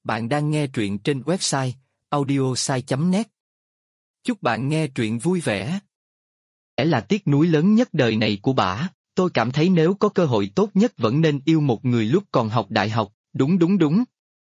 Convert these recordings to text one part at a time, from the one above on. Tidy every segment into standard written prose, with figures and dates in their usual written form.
Bạn đang nghe truyện trên website audiosai.net. Chúc bạn nghe truyện vui vẻ. Là tiếc nuối lớn nhất đời này của bả. Tôi cảm thấy nếu có cơ hội tốt nhất vẫn nên yêu một người lúc còn học đại học, đúng.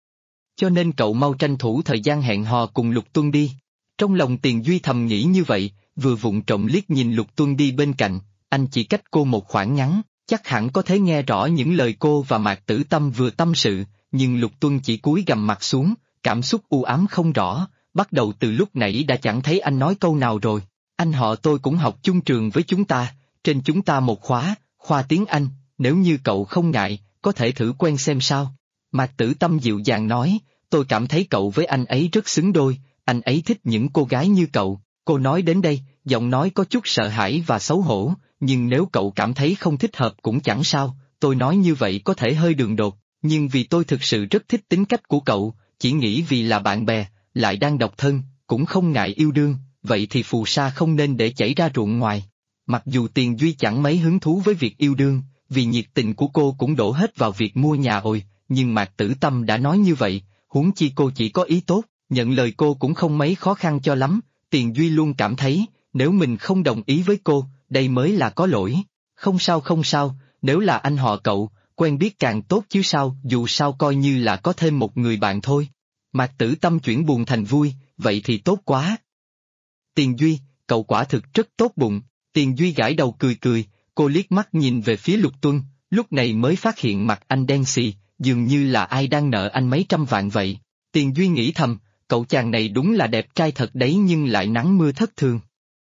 Cho nên cậu mau tranh thủ thời gian hẹn hò cùng Lục Tuân đi. Trong lòng Tiền Duy thầm nghĩ như vậy, vừa vụng trộm liếc nhìn Lục Tuân đi bên cạnh, anh chỉ cách cô một khoảng ngắn, chắc hẳn có thể nghe rõ những lời cô và Mạc Tử Tâm vừa tâm sự, nhưng Lục Tuân chỉ cúi gằm mặt xuống, cảm xúc u ám không rõ, bắt đầu từ lúc nãy đã chẳng thấy anh nói câu nào rồi. Anh họ tôi cũng học chung trường với chúng ta, trên chúng ta một khoa tiếng Anh, nếu như cậu không ngại, có thể thử quen xem sao. Mạc Tử Tâm dịu dàng nói, tôi cảm thấy cậu với anh ấy rất xứng đôi, anh ấy thích những cô gái như cậu. Cô nói đến đây, giọng nói có chút sợ hãi và xấu hổ, nhưng nếu cậu cảm thấy không thích hợp cũng chẳng sao, tôi nói như vậy có thể hơi đường đột, nhưng vì tôi thực sự rất thích tính cách của cậu, chỉ nghĩ vì là bạn bè, lại đang độc thân, cũng không ngại yêu đương, vậy thì phù sa không nên để chảy ra ruộng ngoài. Mặc dù Tiền Duy chẳng mấy hứng thú với việc yêu đương, vì nhiệt tình của cô cũng đổ hết vào việc mua nhà rồi, nhưng Mạc Tử Tâm đã nói như vậy, huống chi cô chỉ có ý tốt, nhận lời cô cũng không mấy khó khăn cho lắm. Tiền Duy luôn cảm thấy, nếu mình không đồng ý với cô, đây mới là có lỗi. Không sao, nếu là anh họ cậu, quen biết càng tốt chứ sao, dù sao coi như là có thêm một người bạn thôi. Mạc Tử Tâm chuyển buồn thành vui, vậy thì tốt quá. Tiền Duy, cậu quả thực rất tốt bụng. Tiền Duy gãi đầu cười, cô liếc mắt nhìn về phía Lục Tuân, lúc này mới phát hiện mặt anh đen xì, dường như là ai đang nợ anh mấy trăm vạn vậy. Tiền Duy nghĩ thầm, cậu chàng này đúng là đẹp trai thật đấy nhưng lại nắng mưa thất thường.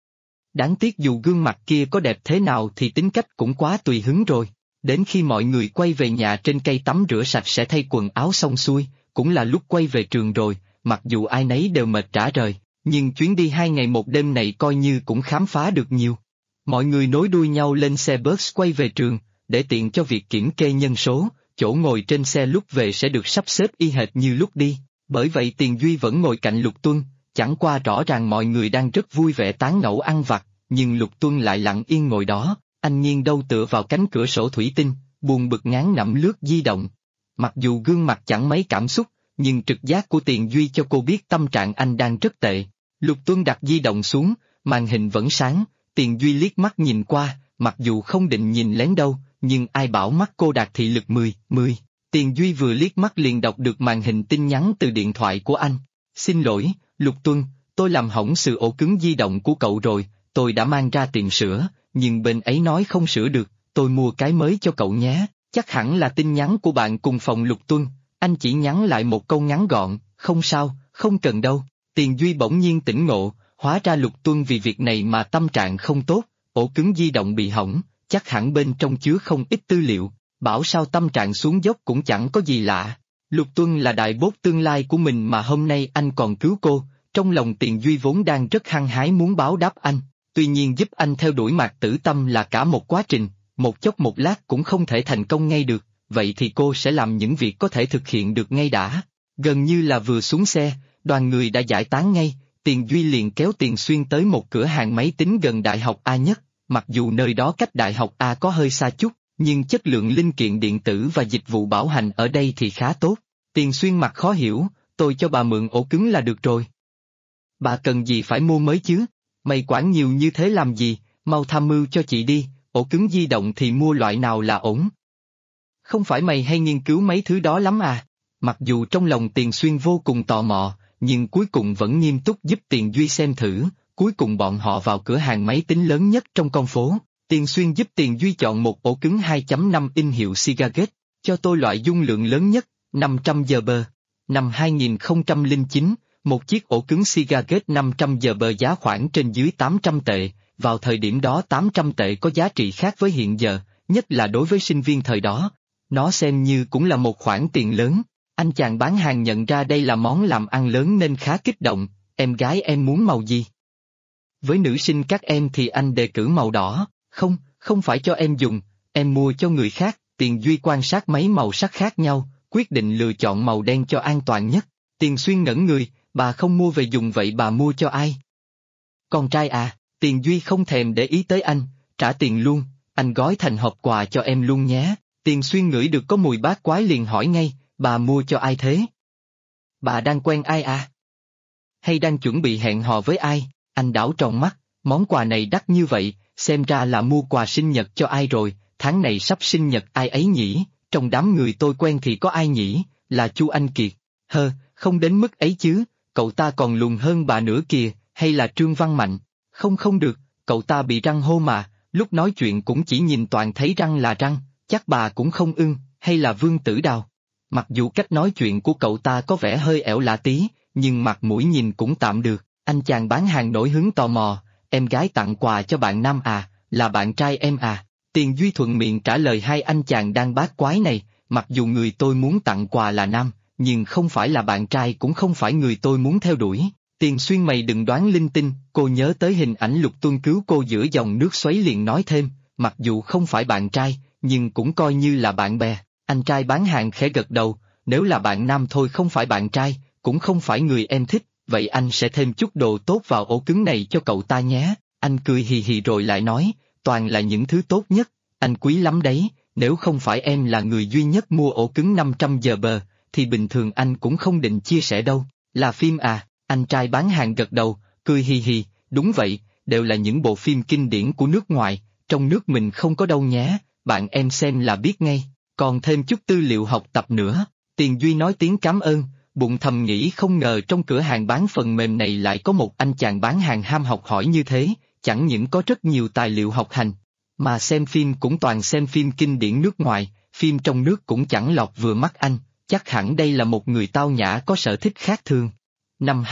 Đáng tiếc dù gương mặt kia có đẹp thế nào thì tính cách cũng quá tùy hứng rồi. Đến khi mọi người quay về nhà trên cây tắm rửa sạch sẽ thay quần áo xong xuôi, cũng là lúc quay về trường rồi, mặc dù ai nấy đều mệt rã rời, nhưng chuyến đi 2 ngày 1 đêm này coi như cũng khám phá được nhiều. Mọi người nối đuôi nhau lên xe bus quay về trường, để tiện cho việc kiểm kê nhân số, chỗ ngồi trên xe lúc về sẽ được sắp xếp y hệt như lúc đi. Bởi vậy Tiền Duy vẫn ngồi cạnh Lục Tuân, chẳng qua rõ ràng mọi người đang rất vui vẻ tán ngẫu ăn vặt, nhưng Lục Tuân lại lặng yên ngồi đó, anh nghiêng đâu tựa vào cánh cửa sổ thủy tinh, buồn bực ngán ngẩm lướt di động. Mặc dù gương mặt chẳng mấy cảm xúc, nhưng trực giác của Tiền Duy cho cô biết tâm trạng anh đang rất tệ. Lục Tuân đặt di động xuống, màn hình vẫn sáng, Tiền Duy liếc mắt nhìn qua, mặc dù không định nhìn lén đâu, nhưng ai bảo mắt cô đạt thị lực 10. Tiền Duy vừa liếc mắt liền đọc được màn hình tin nhắn từ điện thoại của anh. Xin lỗi, Lục Tuân, tôi làm hỏng sự ổ cứng di động của cậu rồi, tôi đã mang ra tiệm sửa, nhưng bên ấy nói không sửa được, tôi mua cái mới cho cậu nhé. Chắc hẳn là tin nhắn của bạn cùng phòng Lục Tuân, anh chỉ nhắn lại một câu ngắn gọn, không sao, không cần đâu. Tiền Duy bỗng nhiên tỉnh ngộ, hóa ra Lục Tuân vì việc này mà tâm trạng không tốt, ổ cứng di động bị hỏng, chắc hẳn bên trong chứa không ít tư liệu. Bảo sao tâm trạng xuống dốc cũng chẳng có gì lạ. Lục Tuân là đại bốt tương lai của mình mà hôm nay anh còn cứu cô, trong lòng Tiền Duy vốn đang rất hăng hái muốn báo đáp anh, tuy nhiên giúp anh theo đuổi Mạc Tử Tâm là cả một quá trình, một chốc một lát cũng không thể thành công ngay được, vậy thì cô sẽ làm những việc có thể thực hiện được ngay đã. Gần như là vừa xuống xe, đoàn người đã giải tán ngay, Tiền Duy liền kéo Tiền Xuyên tới một cửa hàng máy tính gần Đại học A nhất, mặc dù nơi đó cách Đại học A có hơi xa chút, nhưng chất lượng linh kiện điện tử và dịch vụ bảo hành ở đây thì khá tốt. Tiền Xuyên mặt khó hiểu, tôi cho bà mượn ổ cứng là được rồi. Bà cần gì phải mua mới chứ? Mày quản nhiều như thế làm gì, mau tham mưu cho chị đi, ổ cứng di động thì mua loại nào là ổn? Không phải mày hay nghiên cứu mấy thứ đó lắm à? Mặc dù trong lòng Tiền Xuyên vô cùng tò mò, nhưng cuối cùng vẫn nghiêm túc giúp Tiền Duy xem thử, cuối cùng bọn họ vào cửa hàng máy tính lớn nhất trong con phố. Tiền Xuyên giúp Tiền Duy chọn một ổ cứng 2.5 inch hiệu Seagate, cho tôi loại dung lượng lớn nhất, 500 GB. Năm 2009, một chiếc ổ cứng Seagate 500 GB giá khoảng trên dưới 800 tệ, vào thời điểm đó 800 tệ có giá trị khác với hiện giờ, nhất là đối với sinh viên thời đó. Nó xem như cũng là một khoản tiền lớn. Anh chàng bán hàng nhận ra đây là món làm ăn lớn nên khá kích động, em gái em muốn màu gì? Với nữ sinh các em thì anh đề cử màu đỏ. Không phải cho em dùng, em mua cho người khác. Tiền Duy quan sát mấy màu sắc khác nhau, quyết định lựa chọn màu đen cho an toàn nhất. Tiền Xuyên ngẩn người, bà không mua về dùng vậy bà mua cho ai? Con trai à? Tiền Duy không thèm để ý tới anh, trả tiền luôn, anh gói thành hộp quà cho em luôn nhé. Tiền Xuyên ngửi được có mùi bát quái liền hỏi ngay, bà mua cho ai thế? Bà đang quen ai à? Hay đang chuẩn bị hẹn hò với ai? Anh đảo tròn mắt, món quà này đắt như vậy, xem ra là mua quà sinh nhật cho ai rồi, tháng này sắp sinh nhật ai ấy nhỉ, trong đám người tôi quen thì có ai nhỉ, là Chu Anh Kiệt. Không đến mức ấy chứ, cậu ta còn lùn hơn bà nữa kìa, hay là Trương Văn Mạnh? Không được, cậu ta bị răng hô mà, lúc nói chuyện cũng chỉ nhìn toàn thấy răng là răng, chắc bà cũng không ưng, hay là Vương Tử Đào. Mặc dù cách nói chuyện của cậu ta có vẻ hơi ẻo lạ tí, nhưng mặt mũi nhìn cũng tạm được. Anh chàng bán hàng nổi hứng tò mò, em gái tặng quà cho bạn nam à, là bạn trai em à? Tiền Duy thuận miệng trả lời hai anh chàng đang bát quái này, mặc dù người tôi muốn tặng quà là nam, nhưng không phải là bạn trai cũng không phải người tôi muốn theo đuổi. Tiền Xuyên mày đừng đoán linh tinh, cô nhớ tới hình ảnh Lục Tuân cứu cô giữa dòng nước xoáy liền nói thêm, mặc dù không phải bạn trai, nhưng cũng coi như là bạn bè. Anh trai bán hàng khẽ gật đầu, nếu là bạn nam thôi không phải bạn trai, cũng không phải người em thích, vậy anh sẽ thêm chút đồ tốt vào ổ cứng này cho cậu ta nhé. Anh cười hì hì rồi lại nói, toàn là những thứ tốt nhất, anh quý lắm đấy, nếu không phải em là người duy nhất mua ổ cứng 500 giờ bờ, thì bình thường anh cũng không định chia sẻ đâu. Là phim à? Anh trai bán hàng gật đầu, cười hì hì, đúng vậy, đều là những bộ phim kinh điển của nước ngoài, trong nước mình không có đâu nhé, bạn em xem là biết ngay, còn thêm chút tư liệu học tập nữa. Tiền Duy nói tiếng cảm ơn, bụng thầm nghĩ không ngờ trong cửa hàng bán phần mềm này lại có một anh chàng bán hàng ham học hỏi như thế, chẳng những có rất nhiều tài liệu học hành, mà xem phim cũng toàn xem phim kinh điển nước ngoài, phim trong nước cũng chẳng lọt vừa mắt anh, chắc hẳn đây là một người tao nhã có sở thích khác thường. Năm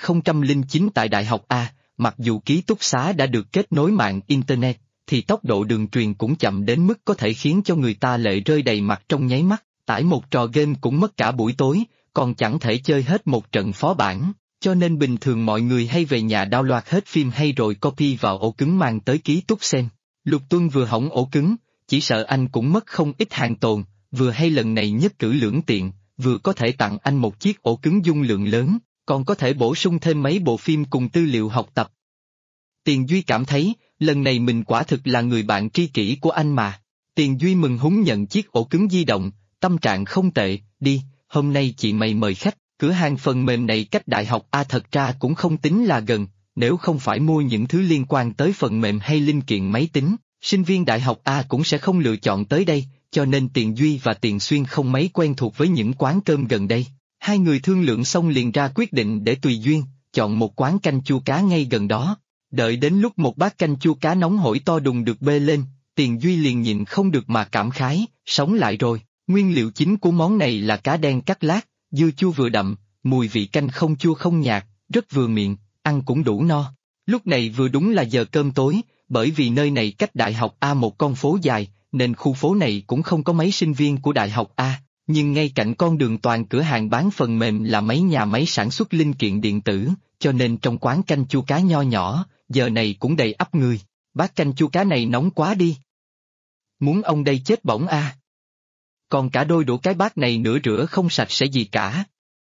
2009 tại Đại học A, mặc dù ký túc xá đã được kết nối mạng Internet, thì tốc độ đường truyền cũng chậm đến mức có thể khiến cho người ta lệ rơi đầy mặt trong nháy mắt, tải một trò game cũng mất cả buổi tối, còn chẳng thể chơi hết một trận phó bản, cho nên bình thường mọi người hay về nhà download hết phim hay rồi copy vào ổ cứng mang tới ký túc xem. Lục Tuân vừa hỏng ổ cứng, chỉ sợ anh cũng mất không ít hàng tồn, vừa hay lần này nhất cử lưỡng tiện, vừa có thể tặng anh một chiếc ổ cứng dung lượng lớn, còn có thể bổ sung thêm mấy bộ phim cùng tư liệu học tập. Tiền Duy cảm thấy, lần này mình quả thực là người bạn tri kỷ của anh mà. Tiền Duy mừng húng nhận chiếc ổ cứng di động, tâm trạng không tệ, đi, hôm nay chị mày mời khách, cửa hàng phần mềm này cách Đại học A thật ra cũng không tính là gần, nếu không phải mua những thứ liên quan tới phần mềm hay linh kiện máy tính, sinh viên Đại học A cũng sẽ không lựa chọn tới đây, cho nên Tiền Duy và Tiền Xuyên không mấy quen thuộc với những quán cơm gần đây. Hai người thương lượng xong liền ra quyết định để tùy duyên, chọn một quán canh chua cá ngay gần đó. Đợi đến lúc một bát canh chua cá nóng hổi to đùng được bê lên, Tiền Duy liền nhịn không được mà cảm khái, sống lại rồi. Nguyên liệu chính của món này là cá đen cắt lát, dưa chua vừa đậm, mùi vị canh không chua không nhạt, rất vừa miệng, ăn cũng đủ no. Lúc này vừa đúng là giờ cơm tối, bởi vì nơi này cách Đại học A một con phố dài, nên khu phố này cũng không có mấy sinh viên của Đại học A, nhưng ngay cạnh con đường toàn cửa hàng bán phần mềm là mấy nhà máy sản xuất linh kiện điện tử, cho nên trong quán canh chua cá nho nhỏ, giờ này cũng đầy ắp người. Bát canh chua cá này nóng quá đi. Muốn ông đây chết bỏng a. Còn cả đôi đũa cái bát này nữa rửa không sạch sẽ gì cả.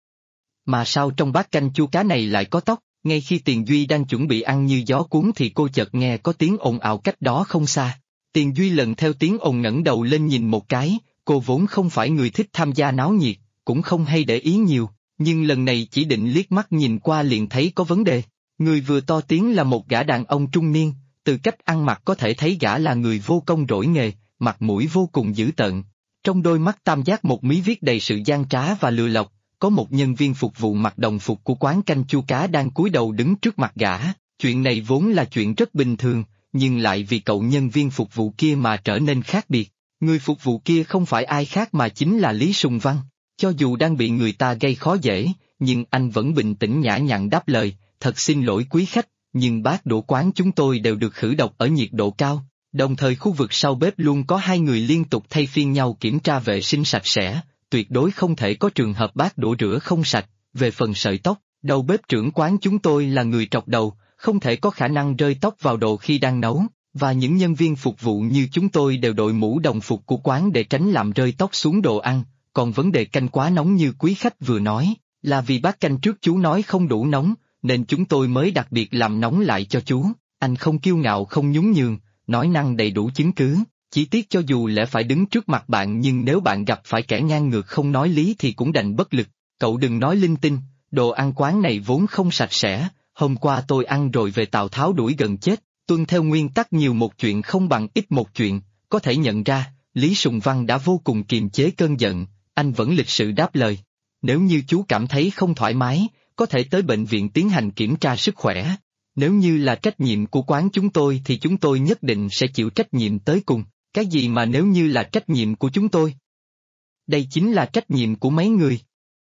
Mà sao trong bát canh chua cá này lại có tóc? Ngay khi Tiền Duy đang chuẩn bị ăn như gió cuốn thì cô chợt nghe có tiếng ồn ào cách đó không xa. Tiền Duy lần theo tiếng ồn ngẩng đầu lên nhìn một cái, cô vốn không phải người thích tham gia náo nhiệt, cũng không hay để ý nhiều, nhưng lần này chỉ định liếc mắt nhìn qua liền thấy có vấn đề. Người vừa to tiếng là một gã đàn ông trung niên, từ cách ăn mặc có thể thấy gã là người vô công rỗi nghề, mặt mũi vô cùng dữ tợn. Trong đôi mắt tam giác một mí viết đầy sự gian trá và lừa lọc, có một nhân viên phục vụ mặc đồng phục của quán canh chua cá đang cúi đầu đứng trước mặt gã. Chuyện này vốn là chuyện rất bình thường, nhưng lại vì cậu nhân viên phục vụ kia mà trở nên khác biệt. Người phục vụ kia không phải ai khác mà chính là Lý Sùng Văn. Cho dù đang bị người ta gây khó dễ, nhưng anh vẫn bình tĩnh nhã nhặn đáp lời, thật xin lỗi quý khách, nhưng bát đũa quán chúng tôi đều được khử độc ở nhiệt độ cao. Đồng thời khu vực sau bếp luôn có hai người liên tục thay phiên nhau kiểm tra vệ sinh sạch sẽ, tuyệt đối không thể có trường hợp bát đũa rửa không sạch. Về phần sợi tóc, đầu bếp trưởng quán chúng tôi là người trọc đầu, không thể có khả năng rơi tóc vào đồ khi đang nấu, và những nhân viên phục vụ như chúng tôi đều đội mũ đồng phục của quán để tránh làm rơi tóc xuống đồ ăn. Còn vấn đề canh quá nóng như quý khách vừa nói, là vì bát canh trước chú nói không đủ nóng, nên chúng tôi mới đặc biệt làm nóng lại cho chú. Anh không kiêu ngạo không nhún nhường, nói năng đầy đủ chứng cứ, chỉ tiếc cho dù lẽ phải đứng trước mặt bạn nhưng nếu bạn gặp phải kẻ ngang ngược không nói lý thì cũng đành bất lực. Cậu đừng nói linh tinh, đồ ăn quán này vốn không sạch sẽ, hôm qua tôi ăn rồi về Tào Tháo đuổi gần chết, tuân theo nguyên tắc nhiều một chuyện không bằng ít một chuyện, có thể nhận ra, Lý Sùng Văn đã vô cùng kiềm chế cơn giận, anh vẫn lịch sự đáp lời. Nếu như chú cảm thấy không thoải mái, có thể tới bệnh viện tiến hành kiểm tra sức khỏe. Nếu như là trách nhiệm của quán chúng tôi thì chúng tôi nhất định sẽ chịu trách nhiệm tới cùng. Cái gì mà nếu như là trách nhiệm của chúng tôi? Đây chính là trách nhiệm của mấy người.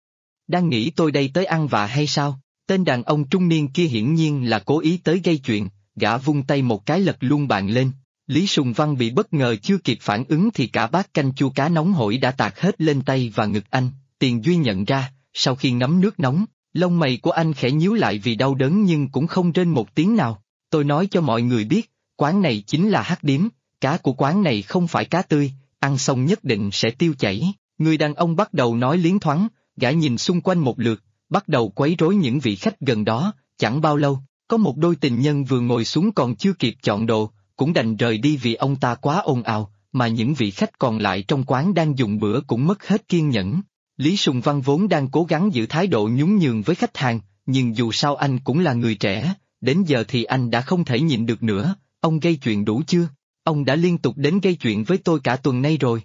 Đang nghĩ tôi đây tới ăn vạ hay sao? Tên đàn ông trung niên kia hiển nhiên là cố ý tới gây chuyện, gã vung tay một cái lật luôn bàn lên. Lý Sùng Văn bị bất ngờ chưa kịp phản ứng thì cả bát canh chua cá nóng hổi đã tạt hết lên tay và ngực anh. Tiền Duy nhận ra, sau khi ngấm nước nóng, lông mày của anh khẽ nhíu lại vì đau đớn nhưng cũng không rên một tiếng nào. Tôi nói cho mọi người biết, quán này chính là hắc điếm, cá của quán này không phải cá tươi, ăn xong nhất định sẽ tiêu chảy. Người đàn ông bắt đầu nói liến thoáng, gã nhìn xung quanh một lượt, bắt đầu quấy rối những vị khách gần đó, chẳng bao lâu, có một đôi tình nhân vừa ngồi xuống còn chưa kịp chọn đồ, cũng đành rời đi vì ông ta quá ồn ào, mà những vị khách còn lại trong quán đang dùng bữa cũng mất hết kiên nhẫn. Lý Sùng Văn vốn đang cố gắng giữ thái độ nhún nhường với khách hàng, nhưng dù sao anh cũng là người trẻ, đến giờ thì anh đã không thể nhịn được nữa. Ông gây chuyện đủ chưa? Ông đã liên tục đến gây chuyện với tôi cả tuần nay rồi.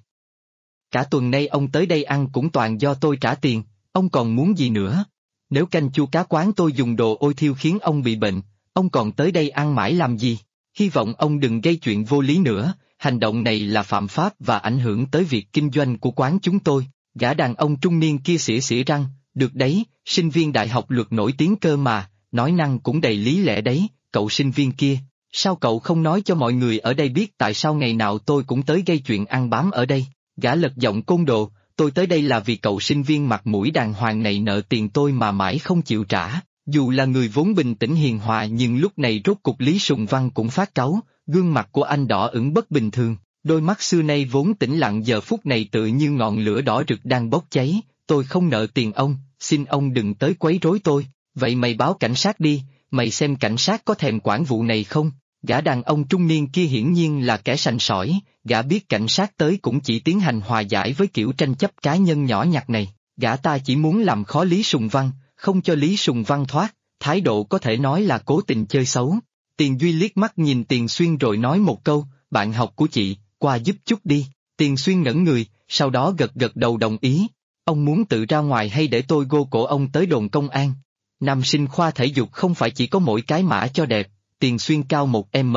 Cả tuần nay ông tới đây ăn cũng toàn do tôi trả tiền, ông còn muốn gì nữa? Nếu canh chua cá quán tôi dùng đồ ôi thiêu khiến ông bị bệnh, ông còn tới đây ăn mãi làm gì? Hy vọng ông đừng gây chuyện vô lý nữa, hành động này là phạm pháp và ảnh hưởng tới việc kinh doanh của quán chúng tôi. Gã đàn ông trung niên kia xỉa xỉa răng, được đấy, sinh viên đại học luật nổi tiếng cơ mà, nói năng cũng đầy lý lẽ đấy, cậu sinh viên kia, sao cậu không nói cho mọi người ở đây biết tại sao ngày nào tôi cũng tới gây chuyện ăn bám ở đây? Gã lật giọng côn đồ, tôi tới đây là vì cậu sinh viên mặt mũi đàng hoàng này nợ tiền tôi mà mãi không chịu trả. Dù là người vốn bình tĩnh hiền hòa nhưng lúc này rốt cục Lý Sùng Văn cũng phát cáu, gương mặt của anh đỏ ửng bất bình thường, đôi mắt xưa nay vốn tĩnh lặng giờ phút này tự như ngọn lửa đỏ rực đang bốc cháy. Tôi không nợ tiền ông, xin ông đừng tới quấy rối tôi. Vậy mày báo cảnh sát đi, mày xem cảnh sát có thèm quản vụ này không? Gã đàn ông trung niên kia hiển nhiên là kẻ sành sỏi, gã biết cảnh sát tới cũng chỉ tiến hành hòa giải với kiểu tranh chấp cá nhân nhỏ nhặt này. Gã ta chỉ muốn làm khó Lý Sùng Văn, không cho Lý Sùng Văn thoát, thái độ có thể nói là cố tình chơi xấu. Tiền Duy liếc mắt nhìn Tiền Xuyên rồi nói một câu, bạn học của chị, qua giúp chút đi. Tiền Xuyên ngẩn người, sau đó gật gật đầu đồng ý. Ông muốn tự ra ngoài hay để tôi gô cổ ông tới đồn công an? Nam sinh khoa thể dục không phải chỉ có mỗi cái mã cho đẹp. Tiền Xuyên cao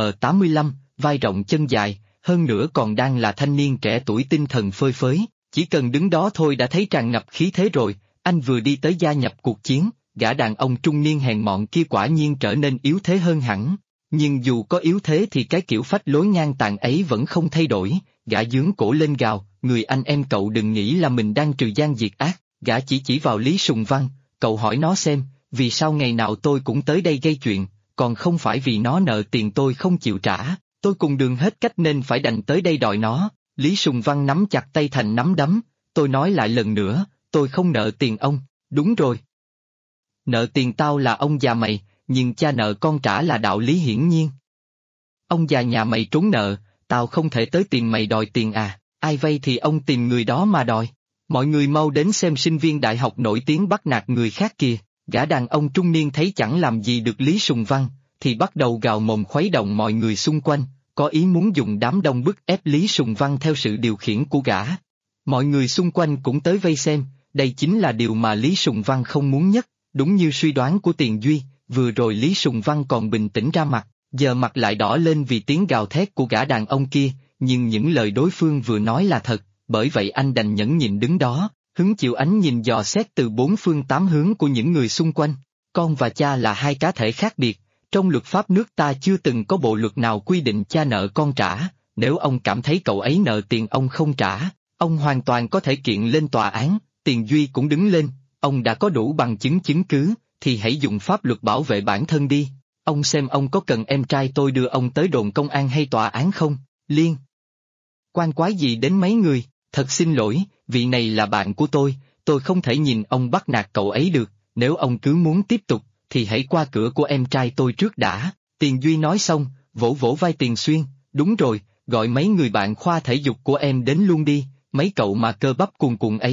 1m85, vai rộng chân dài, hơn nữa còn đang là thanh niên trẻ tuổi tinh thần phơi phới, chỉ cần đứng đó thôi đã thấy tràn ngập khí thế rồi. Anh vừa đi tới gia nhập cuộc chiến, gã đàn ông trung niên hèn mọn kia quả nhiên trở nên yếu thế hơn hẳn. Nhưng dù có yếu thế thì cái kiểu phách lối ngang tàn ấy vẫn không thay đổi, gã dướng cổ lên gào, người anh em cậu đừng nghĩ là mình đang trừ gian diệt ác, gã chỉ vào Lý Sùng Văn, cậu hỏi nó xem, vì sao ngày nào tôi cũng tới đây gây chuyện, còn không phải vì nó nợ tiền tôi không chịu trả, tôi cùng đường hết cách nên phải đành tới đây đòi nó. Lý Sùng Văn nắm chặt tay thành nắm đấm, tôi nói lại lần nữa, tôi không nợ tiền ông, đúng rồi. Nợ tiền tao là ông già mày, nhưng cha nợ con trả là đạo lý hiển nhiên. Ông già nhà mày trốn nợ, tao không thể tới tìm mày đòi tiền à, ai vay thì ông tìm người đó mà đòi. Mọi người mau đến xem sinh viên đại học nổi tiếng bắt nạt người khác kìa. Gã đàn ông trung niên thấy chẳng làm gì được Lý Sùng Văn, thì bắt đầu gào mồm khuấy động mọi người xung quanh, có ý muốn dùng đám đông bức ép Lý Sùng Văn theo sự điều khiển của gã. Mọi người xung quanh cũng tới vây xem, đây chính là điều mà Lý Sùng Văn không muốn nhất, đúng như suy đoán của Tiền Duy, vừa rồi Lý Sùng Văn còn bình tĩnh ra mặt, giờ mặt lại đỏ lên vì tiếng gào thét của gã đàn ông kia, nhưng những lời đối phương vừa nói là thật, bởi vậy anh đành nhẫn nhịn đứng đó, hứng chịu ánh nhìn dò xét từ bốn phương tám hướng của những người xung quanh. Con và cha là hai cá thể khác biệt, trong luật pháp nước ta chưa từng có bộ luật nào quy định cha nợ con trả, nếu ông cảm thấy cậu ấy nợ tiền ông không trả, ông hoàn toàn có thể kiện lên tòa án. Tiền Duy cũng đứng lên, ông đã có đủ bằng chứng chứng cứ, thì hãy dùng pháp luật bảo vệ bản thân đi. Ông xem ông có cần em trai tôi đưa ông tới đồn công an hay tòa án không? Liên quan quái gì đến mấy người, thật xin lỗi, vị này là bạn của tôi không thể nhìn ông bắt nạt cậu ấy được, nếu ông cứ muốn tiếp tục, thì hãy qua cửa của em trai tôi trước đã. Tiền Duy nói xong, vỗ vỗ vai Tiền Xuyên, đúng rồi, gọi mấy người bạn khoa thể dục của em đến luôn đi, mấy cậu mà cơ bắp cuồn cuộn ấy,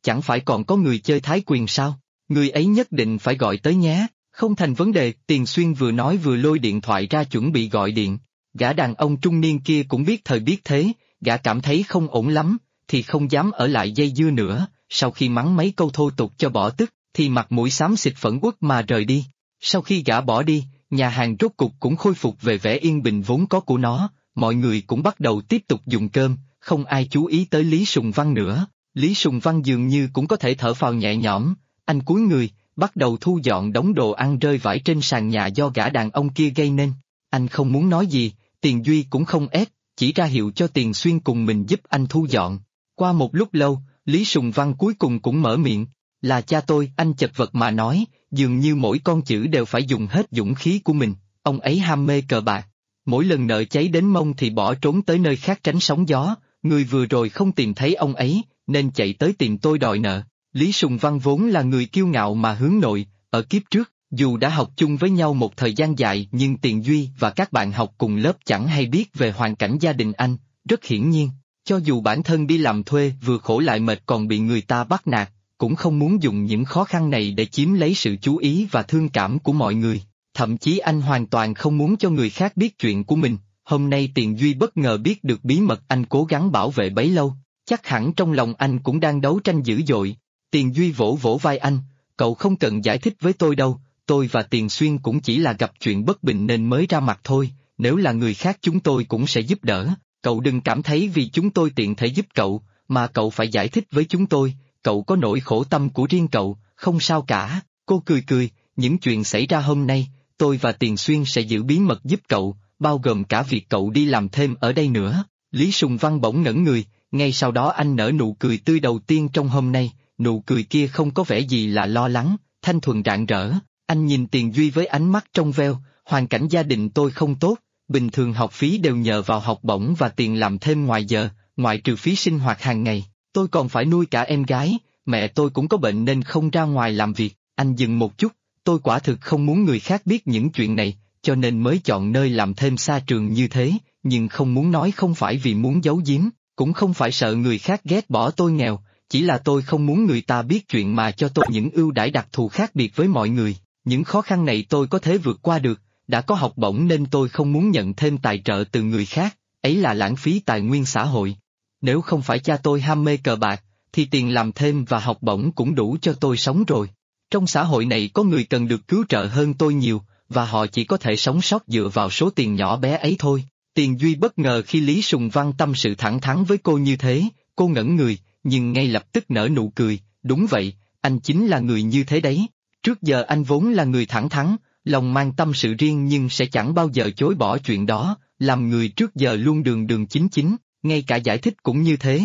chẳng phải còn có người chơi thái quyền sao? Người ấy nhất định phải gọi tới nhé. Không thành vấn đề, Tiền Xuyên vừa nói vừa lôi điện thoại ra chuẩn bị gọi điện. Gã đàn ông trung niên kia cũng biết thời biết thế, gã cảm thấy không ổn lắm, thì không dám ở lại dây dưa nữa, sau khi mắng mấy câu thô tục cho bỏ tức, thì mặt mũi xám xịt phẫn uất mà rời đi. Sau khi gã bỏ đi, nhà hàng rốt cục cũng khôi phục về vẻ yên bình vốn có của nó, mọi người cũng bắt đầu tiếp tục dùng cơm, không ai chú ý tới Lý Sùng Văn nữa. Lý Sùng Văn dường như cũng có thể thở phào nhẹ nhõm, anh cúi người, bắt đầu thu dọn đống đồ ăn rơi vãi trên sàn nhà do gã đàn ông kia gây nên. Anh không muốn nói gì, Tiền Duy cũng không ép, chỉ ra hiệu cho Tiền Xuyên cùng mình giúp anh thu dọn. Qua một lúc lâu, Lý Sùng Văn cuối cùng cũng mở miệng, là cha tôi, anh chật vật mà nói, dường như mỗi con chữ đều phải dùng hết dũng khí của mình, ông ấy ham mê cờ bạc. Mỗi lần nợ cháy đến mông thì bỏ trốn tới nơi khác tránh sóng gió, người vừa rồi không tìm thấy ông ấy, nên chạy tới tìm tôi đòi nợ. Lý Sùng Văn vốn là người kiêu ngạo mà hướng nội, ở kiếp trước, dù đã học chung với nhau một thời gian dài nhưng Tiền Duy và các bạn học cùng lớp chẳng hay biết về hoàn cảnh gia đình anh, rất hiển nhiên, cho dù bản thân đi làm thuê vừa khổ lại mệt còn bị người ta bắt nạt, cũng không muốn dùng những khó khăn này để chiếm lấy sự chú ý và thương cảm của mọi người. Thậm chí anh hoàn toàn không muốn cho người khác biết chuyện của mình, hôm nay Tiền Duy bất ngờ biết được bí mật anh cố gắng bảo vệ bấy lâu, chắc hẳn trong lòng anh cũng đang đấu tranh dữ dội. Tiền Duy vỗ vỗ vai anh, cậu không cần giải thích với tôi đâu, tôi và Tiền Xuyên cũng chỉ là gặp chuyện bất bình nên mới ra mặt thôi, nếu là người khác chúng tôi cũng sẽ giúp đỡ, cậu đừng cảm thấy vì chúng tôi tiện thể giúp cậu, mà cậu phải giải thích với chúng tôi, cậu có nỗi khổ tâm của riêng cậu, không sao cả. Cô cười cười, những chuyện xảy ra hôm nay, tôi và Tiền Xuyên sẽ giữ bí mật giúp cậu, bao gồm cả việc cậu đi làm thêm ở đây nữa. Lý Sùng Văn bỗng ngẩn người, ngay sau đó anh nở nụ cười tươi đầu tiên trong hôm nay, nụ cười kia không có vẻ gì là lo lắng, thanh thuần rạng rỡ. Anh nhìn Tiền Duy với ánh mắt trong veo, hoàn cảnh gia đình tôi không tốt, bình thường học phí đều nhờ vào học bổng và tiền làm thêm ngoài giờ, ngoại trừ phí sinh hoạt hàng ngày, tôi còn phải nuôi cả em gái, mẹ tôi cũng có bệnh nên không ra ngoài làm việc. Anh dừng một chút, tôi quả thực không muốn người khác biết những chuyện này, cho nên mới chọn nơi làm thêm xa trường như thế, nhưng không muốn nói không phải vì muốn giấu giếm, cũng không phải sợ người khác ghét bỏ tôi nghèo, chỉ là tôi không muốn người ta biết chuyện mà cho tôi những ưu đãi đặc thù khác biệt với mọi người. Những khó khăn này tôi có thể vượt qua được, đã có học bổng nên tôi không muốn nhận thêm tài trợ từ người khác, ấy là lãng phí tài nguyên xã hội. Nếu không phải cha tôi ham mê cờ bạc, thì tiền làm thêm và học bổng cũng đủ cho tôi sống rồi. Trong xã hội này có người cần được cứu trợ hơn tôi nhiều, và họ chỉ có thể sống sót dựa vào số tiền nhỏ bé ấy thôi. Tiền Duy bất ngờ khi Lý Sùng Văn tâm sự thẳng thắn với cô như thế, cô ngẩn người, nhưng ngay lập tức nở nụ cười, đúng vậy, anh chính là người như thế đấy. Trước giờ anh vốn là người thẳng thắn, lòng mang tâm sự riêng nhưng sẽ chẳng bao giờ chối bỏ chuyện đó, làm người trước giờ luôn đường đường chính chính, ngay cả giải thích cũng như thế.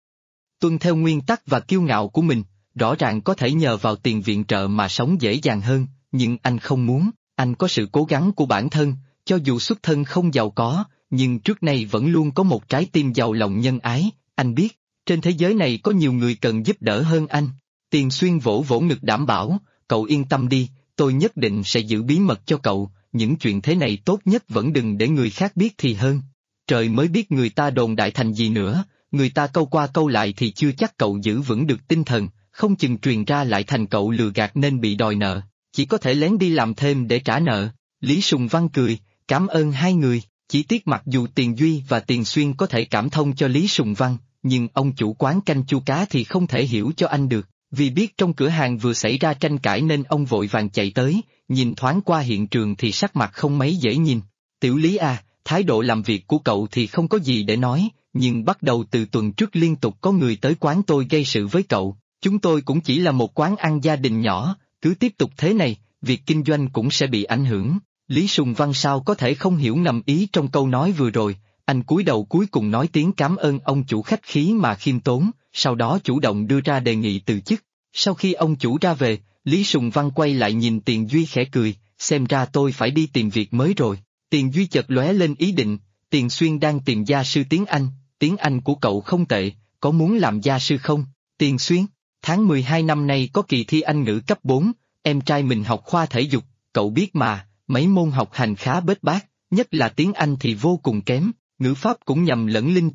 Tuân theo nguyên tắc và kiêu ngạo của mình, rõ ràng có thể nhờ vào tiền viện trợ mà sống dễ dàng hơn, nhưng anh không muốn, anh có sự cố gắng của bản thân, cho dù xuất thân không giàu có, nhưng trước nay vẫn luôn có một trái tim giàu lòng nhân ái, anh biết, trên thế giới này có nhiều người cần giúp đỡ hơn anh. Tiền Xuyên vỗ vỗ ngực đảm bảo, cậu yên tâm đi, tôi nhất định sẽ giữ bí mật cho cậu, những chuyện thế này tốt nhất vẫn đừng để người khác biết thì hơn. Trời mới biết người ta đồn đại thành gì nữa, người ta câu qua câu lại thì chưa chắc cậu giữ vững được tinh thần, không chừng truyền ra lại thành cậu lừa gạt nên bị đòi nợ, chỉ có thể lén đi làm thêm để trả nợ. Lý Sùng Văn cười, cảm ơn hai người, chỉ tiếc mặc dù Tiền Duy và Tiền Xuyên có thể cảm thông cho Lý Sùng Văn, nhưng ông chủ quán canh chua cá thì không thể hiểu cho anh được, vì biết trong cửa hàng vừa xảy ra tranh cãi nên ông vội vàng chạy tới, nhìn thoáng qua hiện trường thì sắc mặt không mấy dễ nhìn. Tiểu Lý à, thái độ làm việc của cậu thì không có gì để nói, nhưng bắt đầu từ tuần trước liên tục có người tới quán tôi gây sự với cậu, chúng tôi cũng chỉ là một quán ăn gia đình nhỏ, cứ tiếp tục thế này, việc kinh doanh cũng sẽ bị ảnh hưởng. Lý Sùng Văn sao có thể không hiểu ngầm ý trong câu nói vừa rồi, anh cúi đầu cuối cùng nói tiếng cảm ơn ông chủ khách khí mà khiêm tốn, sau đó chủ động đưa ra đề nghị từ chức. Sau khi ông chủ ra về, Lý Sùng Văn quay lại nhìn Tiền Duy khẽ cười, xem ra tôi phải đi tìm việc mới rồi. Tiền Duy chợt lóe lên ý định, Tiền Xuyên đang tìm gia sư tiếng Anh của cậu không tệ, có muốn làm gia sư không? Tiền Xuyên, tháng 12 năm nay có kỳ thi Anh ngữ cấp 4, em trai mình học khoa thể dục, cậu biết mà, mấy môn học hành khá bết bát, nhất là tiếng Anh thì vô cùng kém, ngữ pháp cũng nhầm lẫn linh tinh,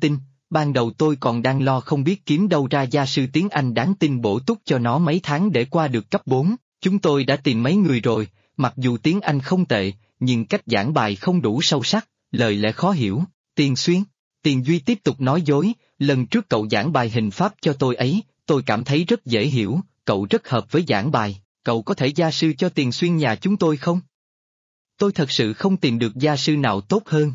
ban đầu tôi còn đang lo không biết kiếm đâu ra gia sư tiếng Anh đáng tin bổ túc cho nó mấy tháng để qua được cấp 4. Chúng tôi đã tìm mấy người rồi, mặc dù tiếng Anh không tệ, nhưng cách giảng bài không đủ sâu sắc, lời lẽ khó hiểu. Tiền Xuyên, Tiền Duy tiếp tục nói dối, lần trước cậu giảng bài hình pháp cho tôi ấy, tôi cảm thấy rất dễ hiểu, cậu rất hợp với giảng bài, cậu có thể gia sư cho Tiền Xuyên nhà chúng tôi không? Tôi thật sự không tìm được gia sư nào tốt hơn.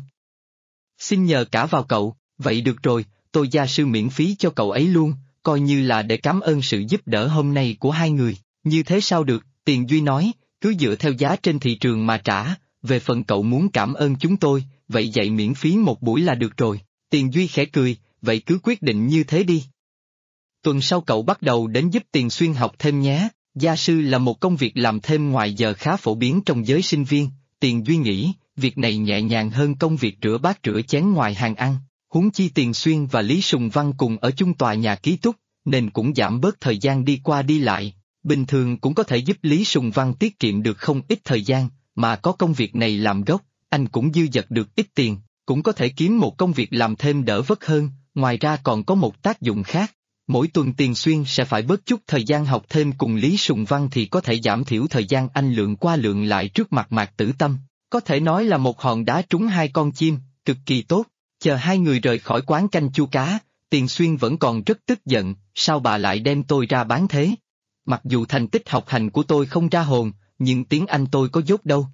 Xin nhờ cả vào cậu, vậy được rồi, tôi gia sư miễn phí cho cậu ấy luôn, coi như là để cảm ơn sự giúp đỡ hôm nay của hai người. Như thế sao được, Tiền Duy nói, cứ dựa theo giá trên thị trường mà trả, về phần cậu muốn cảm ơn chúng tôi, vậy dạy miễn phí một buổi là được rồi. Tiền Duy khẽ cười, vậy cứ quyết định như thế đi. Tuần sau cậu bắt đầu đến giúp Tiền Xuyên học thêm nhé, gia sư là một công việc làm thêm ngoài giờ khá phổ biến trong giới sinh viên, Tiền Duy nghĩ, việc này nhẹ nhàng hơn công việc rửa bát rửa chén ngoài hàng ăn, huống chi Tiền Xuyên và Lý Sùng Văn cùng ở chung tòa nhà ký túc, nên cũng giảm bớt thời gian đi qua đi lại, bình thường cũng có thể giúp Lý Sùng Văn tiết kiệm được không ít thời gian, mà có công việc này làm gốc, anh cũng dư dật được ít tiền, cũng có thể kiếm một công việc làm thêm đỡ vất hơn, ngoài ra còn có một tác dụng khác. Mỗi tuần Tiền Xuyên sẽ phải bớt chút thời gian học thêm cùng Lý Sùng Văn thì có thể giảm thiểu thời gian anh lượng qua lượng lại trước mặt Mạc Tử Tâm, có thể nói là một hòn đá trúng hai con chim, cực kỳ tốt. Chờ hai người rời khỏi quán canh chua cá, Tiền Xuyên vẫn còn rất tức giận, sao bà lại đem tôi ra bán thế? Mặc dù thành tích học hành của tôi không ra hồn, nhưng tiếng Anh tôi có dốt đâu.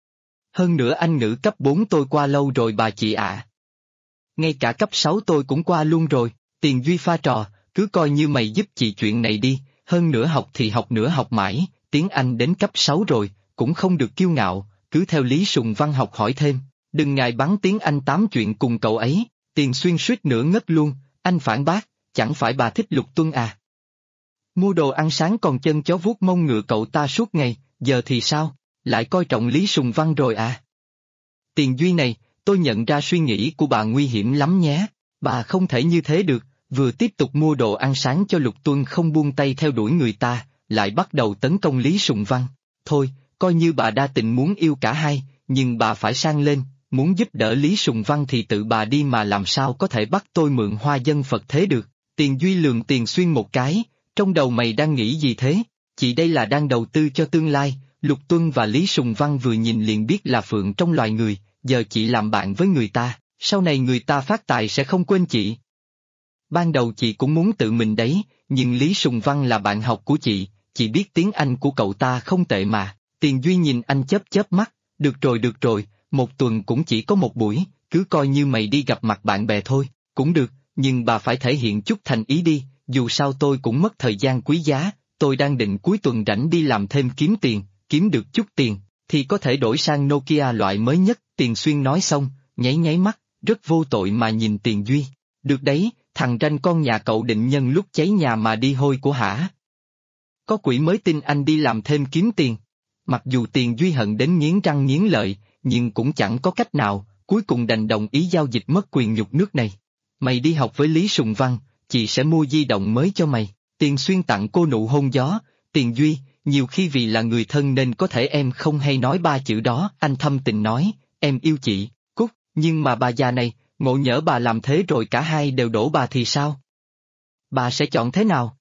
Hơn nữa Anh ngữ cấp 4 tôi qua lâu rồi bà chị ạ. Ngay cả cấp 6 tôi cũng qua luôn rồi, Tiền Duy pha trò, cứ coi như mày giúp chị chuyện này đi, hơn nữa học thì học nữa học mãi, tiếng Anh đến cấp 6 rồi, cũng không được kiêu ngạo, cứ theo Lý Sùng Văn học hỏi thêm, đừng ngại bắn tiếng Anh tám chuyện cùng cậu ấy. Tiền Xuyên suýt nữa ngất luôn, anh phản bác, chẳng phải bà thích Lục Tuân à? Mua đồ ăn sáng còn chân chó vuốt mông ngựa cậu ta suốt ngày, giờ thì sao, lại coi trọng Lý Sùng Văn rồi à? Tiền Duy này, tôi nhận ra suy nghĩ của bà nguy hiểm lắm nhé, bà không thể như thế được, vừa tiếp tục mua đồ ăn sáng cho Lục Tuân không buông tay theo đuổi người ta, lại bắt đầu tấn công Lý Sùng Văn. Thôi, coi như bà đa tình muốn yêu cả hai, nhưng bà phải sang lên, muốn giúp đỡ Lý Sùng Văn thì tự bà đi mà làm sao có thể bắt tôi mượn hoa dân Phật thế được. Tiền Duy lườm Tiền Xuyên một cái, trong đầu mày đang nghĩ gì thế? Chị đây là đang đầu tư cho tương lai, Lục Tuân và Lý Sùng Văn vừa nhìn liền biết là phượng trong loài người, giờ chị làm bạn với người ta, sau này người ta phát tài sẽ không quên chị. Ban đầu chị cũng muốn tự mình đấy, nhưng Lý Sùng Văn là bạn học của chị biết tiếng Anh của cậu ta không tệ mà. Tiền Duy nhìn anh chớp chớp mắt, được rồi, một tuần cũng chỉ có một buổi, cứ coi như mày đi gặp mặt bạn bè thôi, cũng được, nhưng bà phải thể hiện chút thành ý đi, dù sao tôi cũng mất thời gian quý giá, tôi đang định cuối tuần rảnh đi làm thêm kiếm tiền, kiếm được chút tiền, thì có thể đổi sang Nokia loại mới nhất. Tiền Xuyên nói xong, nháy mắt, rất vô tội mà nhìn Tiền Duy. Được đấy, thằng ranh con nhà cậu định nhân lúc cháy nhà mà đi hôi của hả? Có quỷ mới tin anh đi làm thêm kiếm tiền. Mặc dù Tiền Duy hận đến nghiến răng nghiến lợi, nhưng cũng chẳng có cách nào, cuối cùng đành đồng ý giao dịch mất quyền nhục nước này. Mày đi học với Lý Sùng Văn, chị sẽ mua di động mới cho mày. Tiền Xuyên tặng cô nụ hôn gió. Tiền Duy, nhiều khi vì là người thân nên có thể em không hay nói ba chữ đó. Anh thâm tình nói, em yêu chị, Cúc, nhưng mà bà già này, ngộ nhỡ bà làm thế rồi cả hai đều đổ bà thì sao? Bà sẽ chọn thế nào?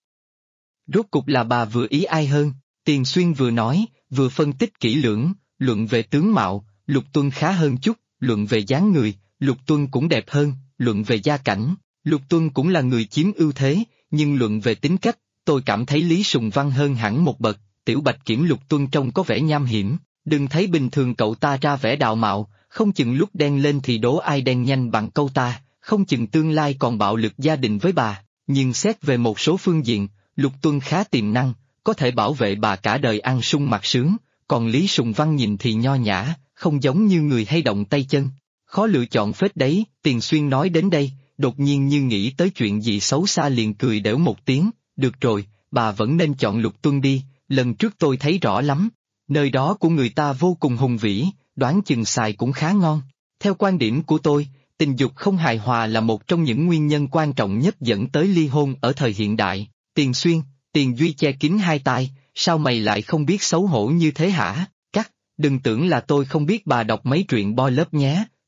Rốt cục là bà vừa ý ai hơn? Tiền Xuyên vừa nói, vừa phân tích kỹ lưỡng, luận về tướng mạo, Lục Tuân khá hơn chút, luận về dáng người, Lục Tuân cũng đẹp hơn, luận về gia cảnh, Lục Tuân cũng là người chiếm ưu thế, nhưng luận về tính cách, tôi cảm thấy Lý Sùng Văn hơn hẳn một bậc. Tiểu Bạch Kiểm Lục Tuân trông có vẻ nham hiểm, đừng thấy bình thường cậu ta ra vẻ đạo mạo, không chừng lúc đen lên thì đố ai đen nhanh bằng câu ta, không chừng tương lai còn bạo lực gia đình với bà, nhưng xét về một số phương diện, Lục Tuân khá tiềm năng, có thể bảo vệ bà cả đời ăn sung mặc sướng, còn Lý Sùng Văn nhìn thì nho nhã, không giống như người hay động tay chân. Khó lựa chọn phết đấy. Tiền Xuyên nói đến đây, đột nhiên như nghĩ tới chuyện gì xấu xa liền cười đểu một tiếng, được rồi, bà vẫn nên chọn Lục Tuân đi, lần trước tôi thấy rõ lắm, nơi đó của người ta vô cùng hùng vĩ, đoán chừng xài cũng khá ngon. Theo quan điểm của tôi, tình dục không hài hòa là một trong những nguyên nhân quan trọng nhất dẫn tới ly hôn ở thời hiện đại. Tiền Xuyên, Tiền Duy che kín hai tai, sao mày lại không biết xấu hổ như thế hả? Cắt, đừng tưởng là tôi không biết bà đọc mấy truyện boy love nhé,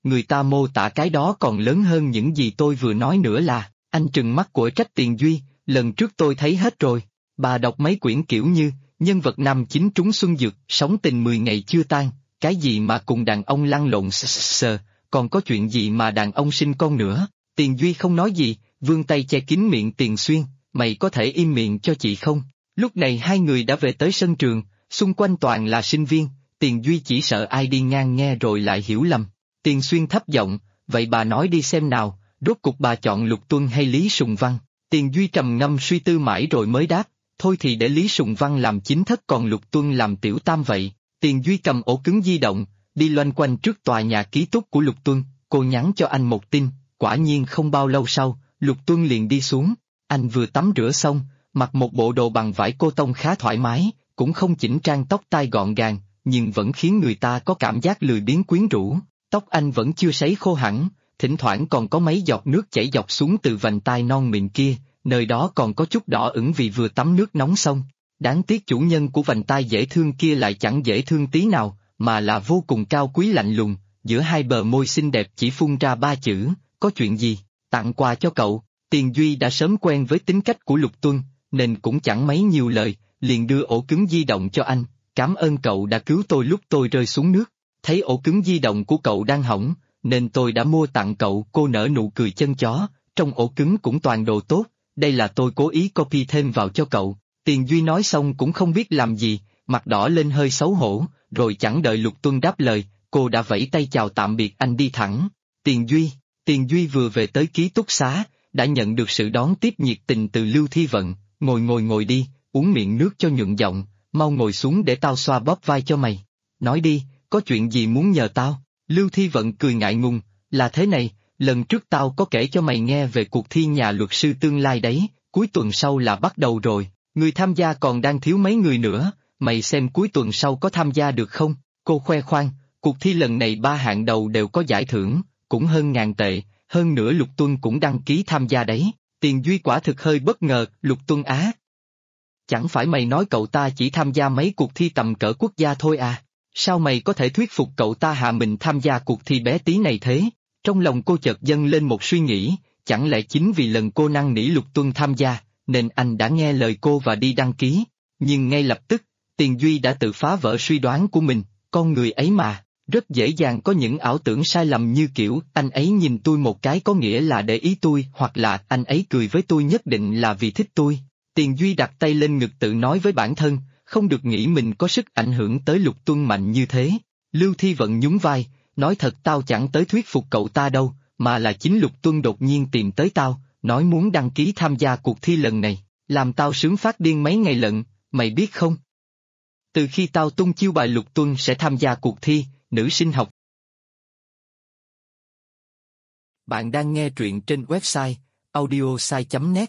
người ta mô tả cái đó còn lớn hơn những gì tôi vừa nói nữa là, anh trừng mắt của trách Tiền Duy, lần trước tôi thấy hết rồi. Bà đọc mấy quyển kiểu như, nhân vật nam chính trúng xuân dược, sống tình 10 ngày chưa tan, cái gì mà cùng đàn ông lăn lộn sờ, còn có chuyện gì mà đàn ông sinh con nữa. Tiền Duy không nói gì, vươn tay che kín miệng Tiền Xuyên, mày có thể im miệng cho chị không? Lúc này hai người đã về tới sân trường, xung quanh toàn là sinh viên, Tiền Duy chỉ sợ ai đi ngang nghe rồi lại hiểu lầm. Tiền Xuyên thấp giọng, vậy bà nói đi xem nào, rốt cục bà chọn Lục Tuân hay Lý Sùng Văn? Tiền Duy trầm ngâm suy tư mãi rồi mới đáp, thôi thì để Lý Sùng Văn làm chính thất còn Lục Tuân làm tiểu tam vậy. Tiền Duy cầm ổ cứng di động, đi loanh quanh trước tòa nhà ký túc của Lục Tuân, cô nhắn cho anh một tin, quả nhiên không bao lâu sau, Lục Tuân liền đi xuống. Anh vừa tắm rửa xong, mặc một bộ đồ bằng vải cô tông khá thoải mái, cũng không chỉnh trang tóc tai gọn gàng, nhưng vẫn khiến người ta có cảm giác lười biếng quyến rũ. Tóc anh vẫn chưa sấy khô hẳn, thỉnh thoảng còn có mấy giọt nước chảy dọc xuống từ vành tai non mịn kia, nơi đó còn có chút đỏ ửng vì vừa tắm nước nóng xong. Đáng tiếc chủ nhân của vành tai dễ thương kia lại chẳng dễ thương tí nào, mà là vô cùng cao quý lạnh lùng, giữa hai bờ môi xinh đẹp chỉ phun ra ba chữ, có chuyện gì, tặng quà cho cậu. Tiền Duy đã sớm quen với tính cách của Lục Tuân, nên cũng chẳng mấy nhiều lời, liền đưa ổ cứng di động cho anh, cảm ơn cậu đã cứu tôi lúc tôi rơi xuống nước. Thấy ổ cứng di động của cậu đang hỏng, nên tôi đã mua tặng cậu. Cô nở nụ cười chân chó, trong ổ cứng cũng toàn đồ tốt, đây là tôi cố ý copy thêm vào cho cậu. Tiền Duy nói xong cũng không biết làm gì, mặt đỏ lên hơi xấu hổ, rồi chẳng đợi Lục Tuân đáp lời, cô đã vẫy tay chào tạm biệt anh đi thẳng. Tiền Duy vừa về tới ký túc xá, đã nhận được sự đón tiếp nhiệt tình từ Lưu Thi Vận, ngồi đi, uống miệng nước cho nhuận giọng, mau ngồi xuống để tao xoa bóp vai cho mày. Nói đi, có chuyện gì muốn nhờ tao? Lưu Thi Vận cười ngại ngùng, là thế này, lần trước tao có kể cho mày nghe về cuộc thi nhà luật sư tương lai đấy, cuối tuần sau là bắt đầu rồi, người tham gia còn đang thiếu mấy người nữa, mày xem cuối tuần sau có tham gia được không? Cô khoe khoang, cuộc thi lần này 3 hạng đầu đều có giải thưởng, cũng hơn 1000 tệ, hơn nữa Lục Tuân cũng đăng ký tham gia đấy. Tiền Duy quả thực hơi bất ngờ, Lục Tuân á. Chẳng phải mày nói cậu ta chỉ tham gia mấy cuộc thi tầm cỡ quốc gia thôi à? Sao mày có thể thuyết phục cậu ta hạ mình tham gia cuộc thi bé tí này thế? Trong lòng cô chợt dâng lên một suy nghĩ, chẳng lẽ chính vì lần cô năn nỉ Lục Tuân tham gia, nên anh đã nghe lời cô và đi đăng ký? Nhưng ngay lập tức, Tiền Duy đã tự phá vỡ suy đoán của mình, con người ấy mà, rất dễ dàng có những ảo tưởng sai lầm như kiểu anh ấy nhìn tôi một cái có nghĩa là để ý tôi, hoặc là anh ấy cười với tôi nhất định là vì thích tôi. Tiền Duy đặt tay lên ngực tự nói với bản thân, không được nghĩ mình có sức ảnh hưởng tới Lục Tuân mạnh như thế. Lưu Thi Vận nhún vai, nói thật tao chẳng tới thuyết phục cậu ta đâu, mà là chính Lục Tuân đột nhiên tìm tới tao, nói muốn đăng ký tham gia cuộc thi lần này, làm tao sướng phát điên mấy ngày lận, mày biết không? Từ khi tao tung chiêu bài Lục Tuân sẽ tham gia cuộc thi, nữ sinh học. Bạn đang nghe truyện trên website audiosai.net.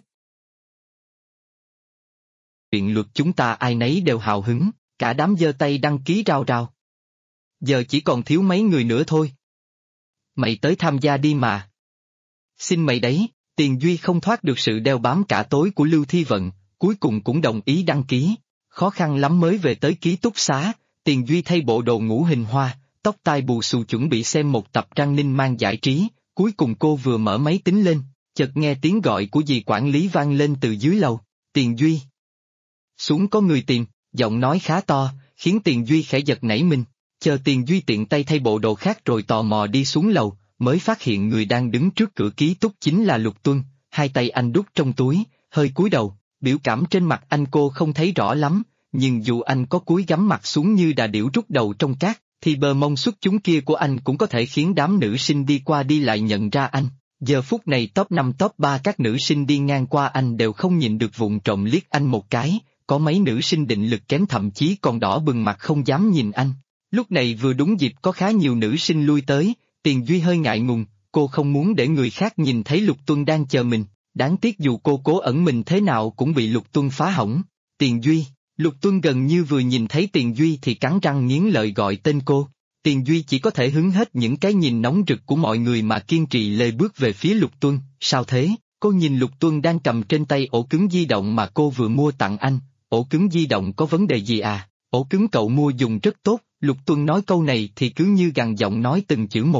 Viện luật chúng ta ai nấy đều hào hứng, cả đám giơ tay đăng ký rao rao. Giờ chỉ còn thiếu mấy người nữa thôi. Mày tới tham gia đi mà. Xin mày đấy, Tiền Duy không thoát được sự đeo bám cả tối của Lưu Thi Vận, cuối cùng cũng đồng ý đăng ký. Khó khăn lắm mới về tới ký túc xá, Tiền Duy thay bộ đồ ngủ hình hoa, tóc tai bù xù chuẩn bị xem một tập Răng Ninh mang giải trí, cuối cùng cô vừa mở máy tính lên, chợt nghe tiếng gọi của dì quản lý vang lên từ dưới lầu, Tiền Duy. Xuống có người tìm, giọng nói khá to, khiến Tiền Duy khẽ giật nảy mình, chờ Tiền Duy tiện tay thay bộ đồ khác rồi tò mò đi xuống lầu, mới phát hiện người đang đứng trước cửa ký túc chính là Lục Tuân, hai tay anh đút trong túi, hơi cúi đầu, biểu cảm trên mặt anh cô không thấy rõ lắm, nhưng dù anh có cúi gắm mặt xuống như đà điểu rút đầu trong cát, thì bờ mông xuất chúng kia của anh cũng có thể khiến đám nữ sinh đi qua đi lại nhận ra anh. Giờ phút này top 5 top 3 các nữ sinh đi ngang qua anh đều không nhìn được vụng trộm liếc anh một cái, có mấy nữ sinh định lực kém thậm chí còn đỏ bừng mặt không dám nhìn anh. Lúc này vừa đúng dịp có khá nhiều nữ sinh lui tới, Tiền Duy hơi ngại ngùng, cô không muốn để người khác nhìn thấy Lục Tuân đang chờ mình, đáng tiếc dù cô cố ẩn mình thế nào cũng bị Lục Tuân phá hỏng. Tiền Duy, Lục Tuân gần như vừa nhìn thấy Tiền Duy thì cắn răng nghiến lợi gọi tên cô. Tiền Duy chỉ có thể hứng hết những cái nhìn nóng rực của mọi người mà kiên trì lê bước về phía Lục Tuân. Sao thế? Cô nhìn Lục Tuân đang cầm trên tay ổ cứng di động mà cô vừa mua tặng anh, ổ cứng di động có vấn đề gì à? Ổ cứng cậu mua dùng rất tốt, Lục Tuân nói câu này thì cứ như gằn giọng nói từng chữ một.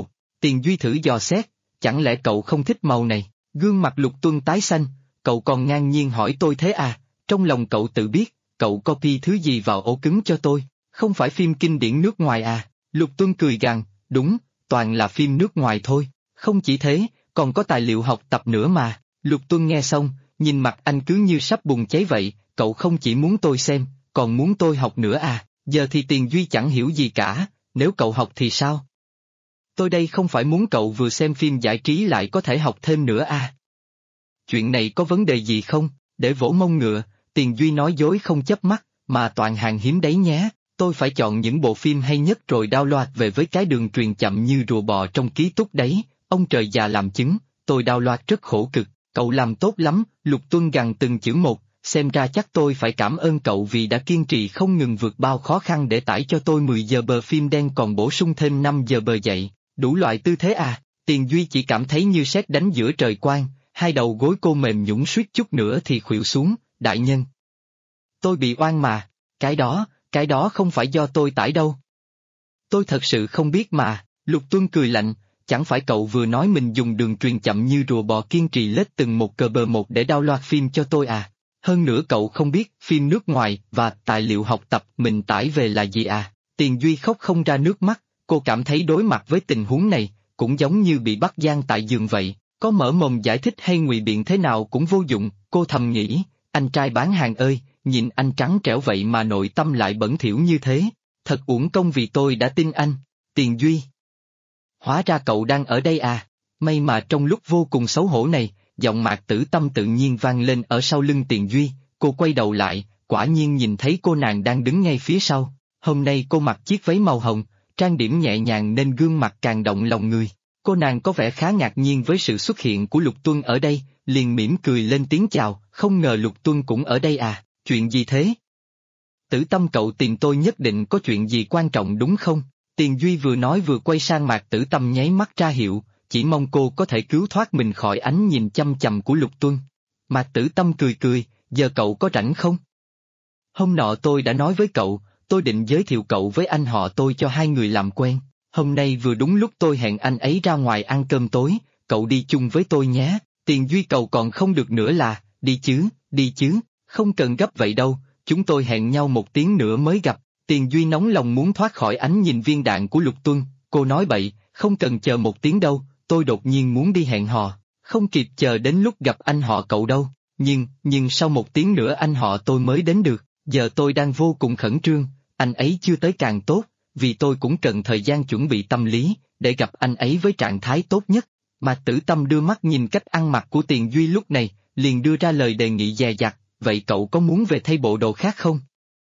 Tiền Duy thử dò xét, chẳng lẽ cậu không thích màu này? Gương mặt Lục Tuân tái xanh, cậu còn ngang nhiên hỏi tôi thế à? Trong lòng cậu tự biết, cậu copy thứ gì vào ổ cứng cho tôi, không phải phim kinh điển nước ngoài à? Lục Tuân cười gằn, đúng, toàn là phim nước ngoài thôi, không chỉ thế, còn có tài liệu học tập nữa mà. Lục Tuân nghe xong, nhìn mặt anh cứ như sắp bùng cháy vậy, cậu không chỉ muốn tôi xem, còn muốn tôi học nữa à? Giờ thì Tiền Duy chẳng hiểu gì cả, nếu cậu học thì sao? Tôi đây không phải muốn cậu vừa xem phim giải trí lại có thể học thêm nữa à? Chuyện này có vấn đề gì không? Để vỗ mông ngựa, Tiền Duy nói dối không chớp mắt, mà toàn hàng hiếm đấy nhé. Tôi phải chọn những bộ phim hay nhất rồi download về với cái đường truyền chậm như rùa bò trong ký túc đấy, ông trời già làm chứng, tôi download rất khổ cực, cậu làm tốt lắm. Lục Tuân gằn từng chữ một, xem ra chắc tôi phải cảm ơn cậu vì đã kiên trì không ngừng vượt bao khó khăn để tải cho tôi 10 giờ bờ phim đen còn bổ sung thêm 5 giờ bờ dậy, đủ loại tư thế à. Tiền Duy chỉ cảm thấy như sét đánh giữa trời quang, hai đầu gối cô mềm nhũn suýt chút nữa thì khuỵu xuống. Đại nhân, tôi bị oan mà, cái đó không phải do tôi tải đâu. Tôi thật sự không biết mà. Lục Tuân cười lạnh, chẳng phải cậu vừa nói mình dùng đường truyền chậm như rùa bò kiên trì lết từng một cờ bờ một để download phim cho tôi à? Hơn nữa cậu không biết phim nước ngoài và tài liệu học tập mình tải về là gì à? Tiền Duy khóc không ra nước mắt, cô cảm thấy đối mặt với tình huống này, cũng giống như bị bắt giam tại giường vậy, có mở mồm giải thích hay ngụy biện thế nào cũng vô dụng. Cô thầm nghĩ, anh trai bán hàng ơi, nhìn anh trắng trẻo vậy mà nội tâm lại bẩn thỉu như thế, thật uổng công vì tôi đã tin anh. Tiền Duy, hóa ra cậu đang ở đây à? May mà trong lúc vô cùng xấu hổ này, giọng Mạc Tử Tâm tự nhiên vang lên ở sau lưng Tiền Duy. Cô quay đầu lại, quả nhiên nhìn thấy cô nàng đang đứng ngay phía sau. Hôm nay cô mặc chiếc váy màu hồng, trang điểm nhẹ nhàng nên gương mặt càng động lòng người. Cô nàng có vẻ khá ngạc nhiên với sự xuất hiện của Lục Tuân ở đây, liền mỉm cười lên tiếng chào, không ngờ Lục Tuân cũng ở đây à, chuyện gì thế? Tử Tâm cậu tìm tôi nhất định có chuyện gì quan trọng đúng không? Tiền Duy vừa nói vừa quay sang Mạc Tử Tâm nháy mắt ra hiệu, chỉ mong cô có thể cứu thoát mình khỏi ánh nhìn chăm chằm của Lục Tuân. Mạc Tử Tâm cười cười, giờ cậu có rảnh không? Hôm nọ tôi đã nói với cậu, tôi định giới thiệu cậu với anh họ tôi cho hai người làm quen. Hôm nay vừa đúng lúc tôi hẹn anh ấy ra ngoài ăn cơm tối, cậu đi chung với tôi nhé. Tiền Duy cậu còn không được nữa là, đi chứ, không cần gấp vậy đâu, chúng tôi hẹn nhau 1 tiếng nữa mới gặp. Tiền Duy nóng lòng muốn thoát khỏi ánh nhìn viên đạn của Lục Tuân, cô nói bậy, không cần chờ 1 tiếng đâu, tôi đột nhiên muốn đi hẹn hò, không kịp chờ đến lúc gặp anh họ cậu đâu, nhưng sau 1 tiếng nữa anh họ tôi mới đến được, giờ tôi đang vô cùng khẩn trương, anh ấy chưa tới càng tốt, vì tôi cũng cần thời gian chuẩn bị tâm lý, để gặp anh ấy với trạng thái tốt nhất. Mà Tử Tâm đưa mắt nhìn cách ăn mặc của Tiền Duy lúc này, liền đưa ra lời đề nghị dè dặt, vậy cậu có muốn về thay bộ đồ khác không?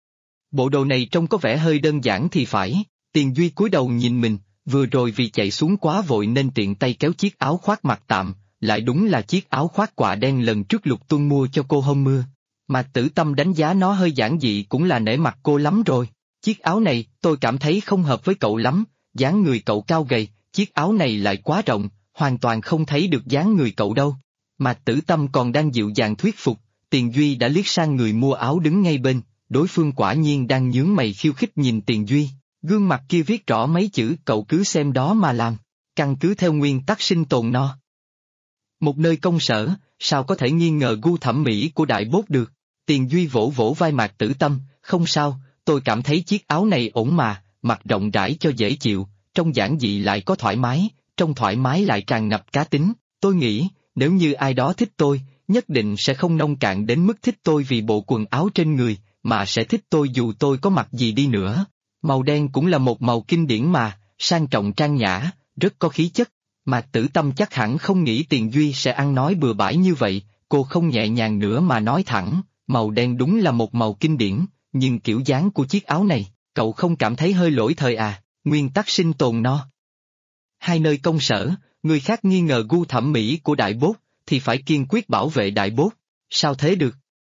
Bộ đồ này trông có vẻ hơi đơn giản thì phải. Tiền Duy cúi đầu nhìn mình, vừa rồi vì chạy xuống quá vội nên tiện tay kéo chiếc áo khoác mặc tạm, lại đúng là chiếc áo khoác quạ đen lần trước Lục Tuân mua cho cô hôm mưa. Mà Tử Tâm đánh giá nó hơi giản dị cũng là nể mặt cô lắm rồi. Chiếc áo này tôi cảm thấy không hợp với cậu lắm, dáng người cậu cao gầy, chiếc áo này lại quá rộng, hoàn toàn không thấy được dáng người cậu đâu. Mà Tử Tâm còn đang dịu dàng thuyết phục, Tiền Duy đã liếc sang người mua áo đứng ngay bên, đối phương quả nhiên đang nhướng mày khiêu khích nhìn Tiền Duy, gương mặt kia viết rõ mấy chữ cậu cứ xem đó mà làm, căn cứ theo nguyên tắc sinh tồn no. Một nơi công sở, sao có thể nghi ngờ gu thẩm mỹ của đại bốt được? Tiền Duy vỗ vỗ vai Mạc Tử Tâm, không sao, tôi cảm thấy chiếc áo này ổn mà, mặc rộng rãi cho dễ chịu, trong giản dị lại có thoải mái, trong thoải mái lại tràn ngập cá tính, tôi nghĩ, nếu như ai đó thích tôi, nhất định sẽ không nông cạn đến mức thích tôi vì bộ quần áo trên người, mà sẽ thích tôi dù tôi có mặc gì đi nữa. Màu đen cũng là một màu kinh điển mà, sang trọng trang nhã, rất có khí chất. Mạc Tử Tâm chắc hẳn không nghĩ Tiền Duy sẽ ăn nói bừa bãi như vậy, cô không nhẹ nhàng nữa mà nói thẳng, màu đen đúng là một màu kinh điển, nhưng kiểu dáng của chiếc áo này, cậu không cảm thấy hơi lỗi thời à, nguyên tắc sinh tồn no. Hai nơi công sở, người khác nghi ngờ gu thẩm mỹ của đại bốt, thì phải kiên quyết bảo vệ đại bốt, sao thế được?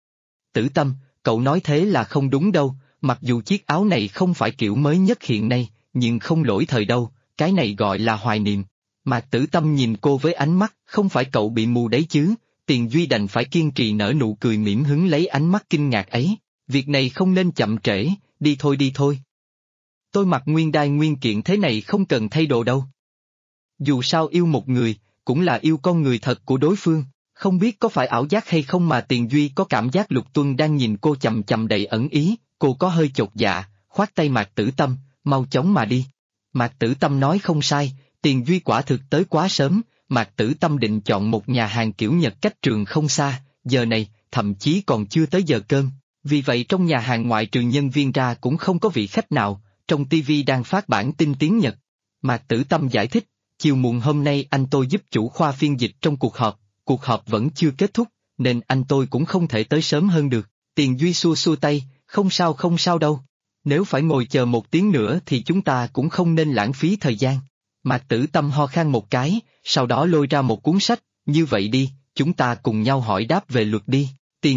Tử Tâm, cậu nói thế là không đúng đâu, mặc dù chiếc áo này không phải kiểu mới nhất hiện nay, nhưng không lỗi thời đâu, cái này gọi là hoài niệm. Mạc Tử Tâm nhìn cô với ánh mắt, không phải cậu bị mù đấy chứ? Tiền Duy đành phải kiên trì nở nụ cười mỉm hứng lấy ánh mắt kinh ngạc ấy, việc này không nên chậm trễ, đi thôi. Tôi mặc nguyên đai nguyên kiện thế này không cần thay đồ đâu. Dù sao yêu một người, cũng là yêu con người thật của đối phương. Không biết có phải ảo giác hay không mà Tiền Duy có cảm giác Lục Tuân đang nhìn cô chằm chằm đầy ẩn ý, cô có hơi chột dạ, khoát tay Mạc Tử Tâm, mau chóng mà đi. Mạc Tử Tâm nói không sai, Tiền Duy quả thực tới quá sớm, Mạc Tử Tâm định chọn một nhà hàng kiểu Nhật cách trường không xa, giờ này, thậm chí còn chưa tới giờ cơm. Vì vậy trong nhà hàng ngoại trừ nhân viên ra cũng không có vị khách nào, trong TV đang phát bản tin tiếng Nhật. Mạc Tử Tâm giải thích, chiều muộn hôm nay anh tôi giúp chủ khoa phiên dịch trong cuộc họp vẫn chưa kết thúc, nên anh tôi cũng không thể tới sớm hơn được. Tiền Duy xua xua tay, không sao đâu. Nếu phải ngồi chờ 1 tiếng nữa thì chúng ta cũng không nên lãng phí thời gian. Mạc Tử Tâm ho khan một cái, sau đó lôi ra một cuốn sách, như vậy đi, chúng ta cùng nhau hỏi đáp về luật đi.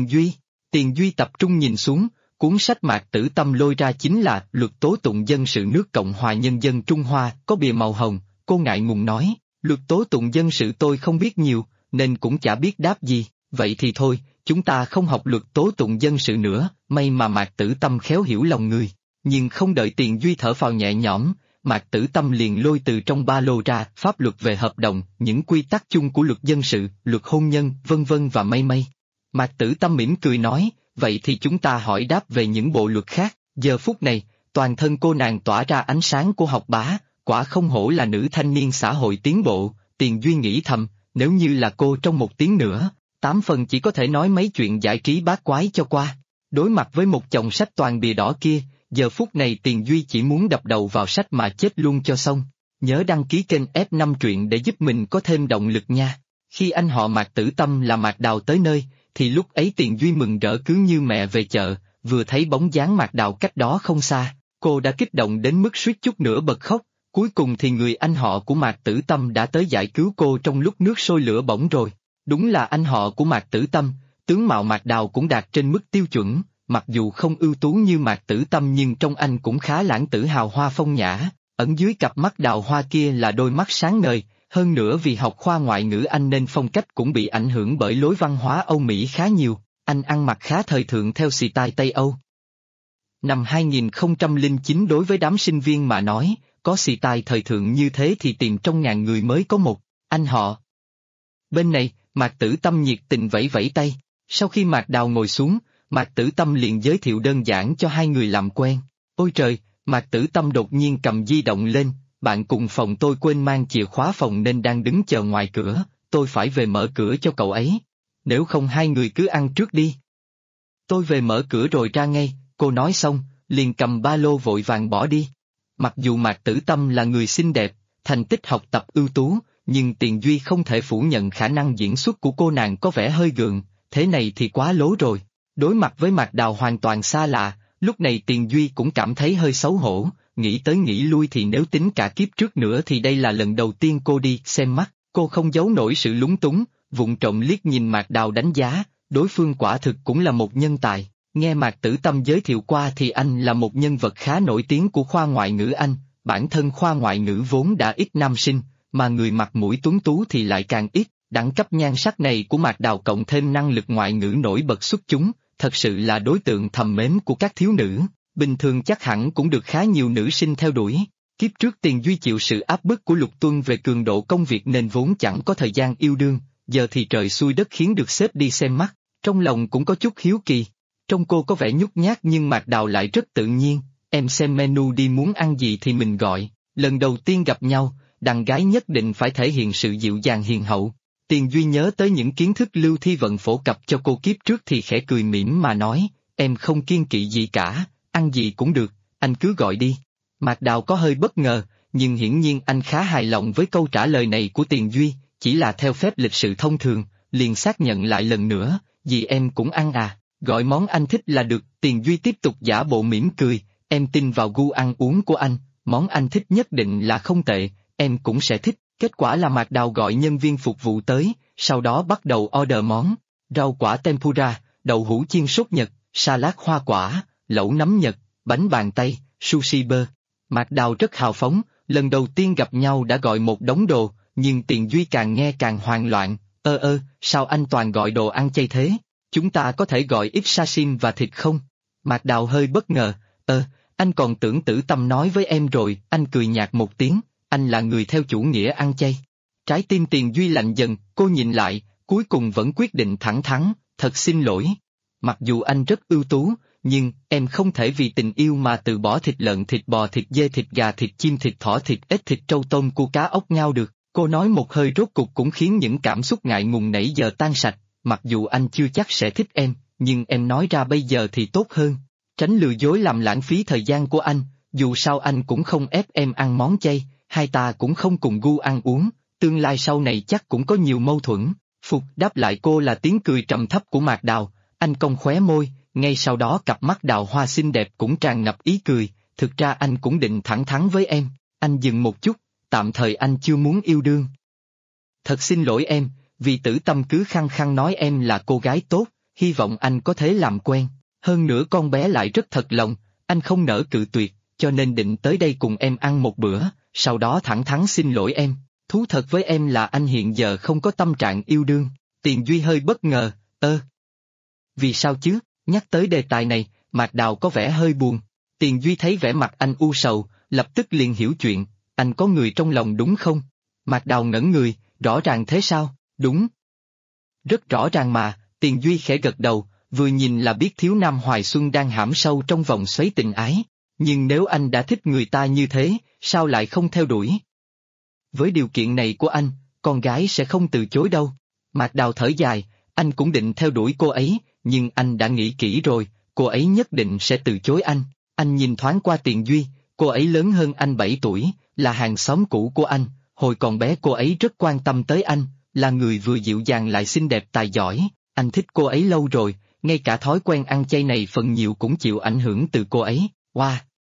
Tiền Duy tập trung nhìn xuống, cuốn sách Mạc Tử Tâm lôi ra chính là Luật tố tụng dân sự nước Cộng hòa Nhân dân Trung Hoa, có bìa màu hồng. Cô ngại ngùng nói, luật tố tụng dân sự tôi không biết nhiều, nên cũng chả biết đáp gì, vậy thì thôi, chúng ta không học luật tố tụng dân sự nữa, may mà Mạc Tử Tâm khéo hiểu lòng người. Nhưng không đợi Tiền Duy thở phào nhẹ nhõm, Mạc Tử Tâm liền lôi từ trong ba lô ra pháp luật về hợp đồng, những quy tắc chung của luật dân sự, luật hôn nhân, vân vân và mây. Mạc Tử Tâm mỉm cười nói, vậy thì chúng ta hỏi đáp về những bộ luật khác. Giờ phút này, toàn thân cô nàng tỏa ra ánh sáng của học bá, quả không hổ là nữ thanh niên xã hội tiến bộ. Tiền Duy nghĩ thầm, nếu như là cô trong 1 tiếng nữa, 8 phần chỉ có thể nói mấy chuyện giải trí bát quái cho qua. Đối mặt với một chồng sách toàn bìa đỏ kia, giờ phút này Tiền Duy chỉ muốn đập đầu vào sách mà chết luôn cho xong. Nhớ đăng ký kênh F5 truyện để giúp mình có thêm động lực nha. Khi anh họ Mạc Tử Tâm là Mạc Đào tới nơi, thì lúc ấy Tiền Duy mừng rỡ cứ như mẹ về chợ, vừa thấy bóng dáng Mạc Đào cách đó không xa, cô đã kích động đến mức suýt chút nữa bật khóc. Cuối cùng thì người anh họ của Mạc Tử Tâm đã tới giải cứu cô trong lúc nước sôi lửa bỏng rồi. Đúng là anh họ của Mạc Tử Tâm, tướng mạo Mạc Đào cũng đạt trên mức tiêu chuẩn, mặc dù không ưu tú như Mạc Tử Tâm nhưng trong anh cũng khá lãng tử hào hoa phong nhã, ẩn dưới cặp mắt đào hoa kia là đôi mắt sáng ngời, hơn nữa vì học khoa ngoại ngữ Anh nên phong cách cũng bị ảnh hưởng bởi lối văn hóa Âu Mỹ khá nhiều, anh ăn mặc khá thời thượng theo style Tây Âu. Năm 2009 đối với đám sinh viên mà nói, có style thời thượng như thế thì tìm trong ngàn người mới có một, anh họ. Bên này, Mạc Tử Tâm nhiệt tình vẫy vẫy tay, sau khi Mạc Đào ngồi xuống, Mạc Tử Tâm liền giới thiệu đơn giản cho hai người làm quen. Ôi trời, Mạc Tử Tâm đột nhiên cầm di động lên, bạn cùng phòng tôi quên mang chìa khóa phòng nên đang đứng chờ ngoài cửa, tôi phải về mở cửa cho cậu ấy. Nếu không hai người cứ ăn trước đi. Tôi về mở cửa rồi ra ngay, cô nói xong, liền cầm ba lô vội vàng bỏ đi. Mặc dù Mạc Tử Tâm là người xinh đẹp, thành tích học tập ưu tú, nhưng Tiền Duy không thể phủ nhận khả năng diễn xuất của cô nàng có vẻ hơi gượng, thế này thì quá lố rồi. Đối mặt với Mạc Đào hoàn toàn xa lạ, lúc này Tiền Duy cũng cảm thấy hơi xấu hổ, nghĩ tới nghĩ lui thì nếu tính cả kiếp trước nữa thì đây là lần đầu tiên cô đi xem mắt, cô không giấu nổi sự lúng túng, vụng trộm liếc nhìn Mạc Đào đánh giá, đối phương quả thực cũng là một nhân tài. Nghe Mạc Tử Tâm giới thiệu qua thì anh là một nhân vật khá nổi tiếng của khoa ngoại ngữ Anh, bản thân khoa ngoại ngữ vốn đã ít nam sinh, mà người mặt mũi tuấn tú thì lại càng ít, đẳng cấp nhan sắc này của Mạc Đào cộng thêm năng lực ngoại ngữ nổi bật xuất chúng, thật sự là đối tượng thầm mến của các thiếu nữ, bình thường chắc hẳn cũng được khá nhiều nữ sinh theo đuổi. Kiếp trước Tiền Duy chịu sự áp bức của Lục Tuân về cường độ công việc nên vốn chẳng có thời gian yêu đương, giờ thì trời xui đất khiến được xếp đi xem mắt, trong lòng cũng có chút hiếu kỳ. Trong cô có vẻ nhút nhát nhưng Mạc Đào lại rất tự nhiên, em xem menu đi muốn ăn gì thì mình gọi, lần đầu tiên gặp nhau, đàn gái nhất định phải thể hiện sự dịu dàng hiền hậu. Tiền Duy nhớ tới những kiến thức Lưu Thi Vận phổ cập cho cô kiếp trước thì khẽ cười mỉm mà nói, em không kiêng kỵ gì cả, ăn gì cũng được, anh cứ gọi đi. Mạc Đào có hơi bất ngờ, nhưng hiển nhiên anh khá hài lòng với câu trả lời này của Tiền Duy, chỉ là theo phép lịch sự thông thường, liền xác nhận lại lần nữa, gì em cũng ăn à, gọi món anh thích là được. Tiền Duy tiếp tục giả bộ mỉm cười, em tin vào gu ăn uống của anh, món anh thích nhất định là không tệ, em cũng sẽ thích. Kết quả là Mạc Đào gọi nhân viên phục vụ tới, sau đó bắt đầu order món, rau quả tempura, đậu hũ chiên sốt Nhật, salad hoa quả, lẩu nấm Nhật, bánh bàn tay, sushi bơ. Mạc Đào rất hào phóng, lần đầu tiên gặp nhau đã gọi một đống đồ, nhưng Tiền Duy càng nghe càng hoang loạn, sao anh toàn gọi đồ ăn chay thế, chúng ta có thể gọi ít sashim và thịt không? Mạc Đào hơi bất ngờ, anh còn tưởng Tử Tâm nói với em rồi, anh cười nhạt một tiếng, anh là người theo chủ nghĩa ăn chay. Trái tim Tiền Duy lạnh dần, cô nhìn lại, cuối cùng vẫn quyết định thẳng thắn, thật xin lỗi. Mặc dù anh rất ưu tú, nhưng em không thể vì tình yêu mà từ bỏ thịt lợn, thịt bò, thịt dê, thịt gà, thịt chim, thịt thỏ, thịt ếch, thịt trâu, tôm, cua, cá, ốc, ngao được. Cô nói một hơi rốt cục cũng khiến những cảm xúc ngại ngùng nãy giờ tan sạch. Mặc dù anh chưa chắc sẽ thích em, nhưng em nói ra bây giờ thì tốt hơn. Tránh lừa dối làm lãng phí thời gian của anh, dù sao anh cũng không ép em ăn món chay, hai ta cũng không cùng gu ăn uống, tương lai sau này chắc cũng có nhiều mâu thuẫn. Phục đáp lại cô là tiếng cười trầm thấp của Mạc Đào, anh cong khóe môi, ngay sau đó cặp mắt đào hoa xinh đẹp cũng tràn ngập ý cười, thực ra anh cũng định thẳng thắn với em, anh dừng một chút, tạm thời anh chưa muốn yêu đương. Thật xin lỗi em, vì Tử Tâm cứ khăng khăng nói em là cô gái tốt, hy vọng anh có thể làm quen, hơn nữa con bé lại rất thật lòng, anh không nỡ cự tuyệt, cho nên định tới đây cùng em ăn một bữa, sau đó thẳng thắn xin lỗi em. Thú thật với em là anh hiện giờ không có tâm trạng yêu đương. Tiền Duy hơi bất ngờ, vì sao chứ? Nhắc tới đề tài này, Mạc Đào có vẻ hơi buồn. Tiền Duy thấy vẻ mặt anh u sầu, lập tức liền hiểu chuyện, anh có người trong lòng đúng không? Mạc Đào ngẩn người, rõ ràng thế sao? Đúng. Rất rõ ràng mà, Tiền Duy khẽ gật đầu, vừa nhìn là biết thiếu nam Hoài Xuân đang hãm sâu trong vòng xoáy tình ái. Nhưng nếu anh đã thích người ta như thế, sao lại không theo đuổi? Với điều kiện này của anh, con gái sẽ không từ chối đâu. Mạc Đào thở dài, anh cũng định theo đuổi cô ấy, nhưng anh đã nghĩ kỹ rồi, cô ấy nhất định sẽ từ chối anh. Anh nhìn thoáng qua Tiền Duy, cô ấy lớn hơn anh 7 tuổi, là hàng xóm cũ của anh, hồi còn bé cô ấy rất quan tâm tới anh, là người vừa dịu dàng lại xinh đẹp tài giỏi, anh thích cô ấy lâu rồi, ngay cả thói quen ăn chay này phần nhiều cũng chịu ảnh hưởng từ cô ấy. Wow!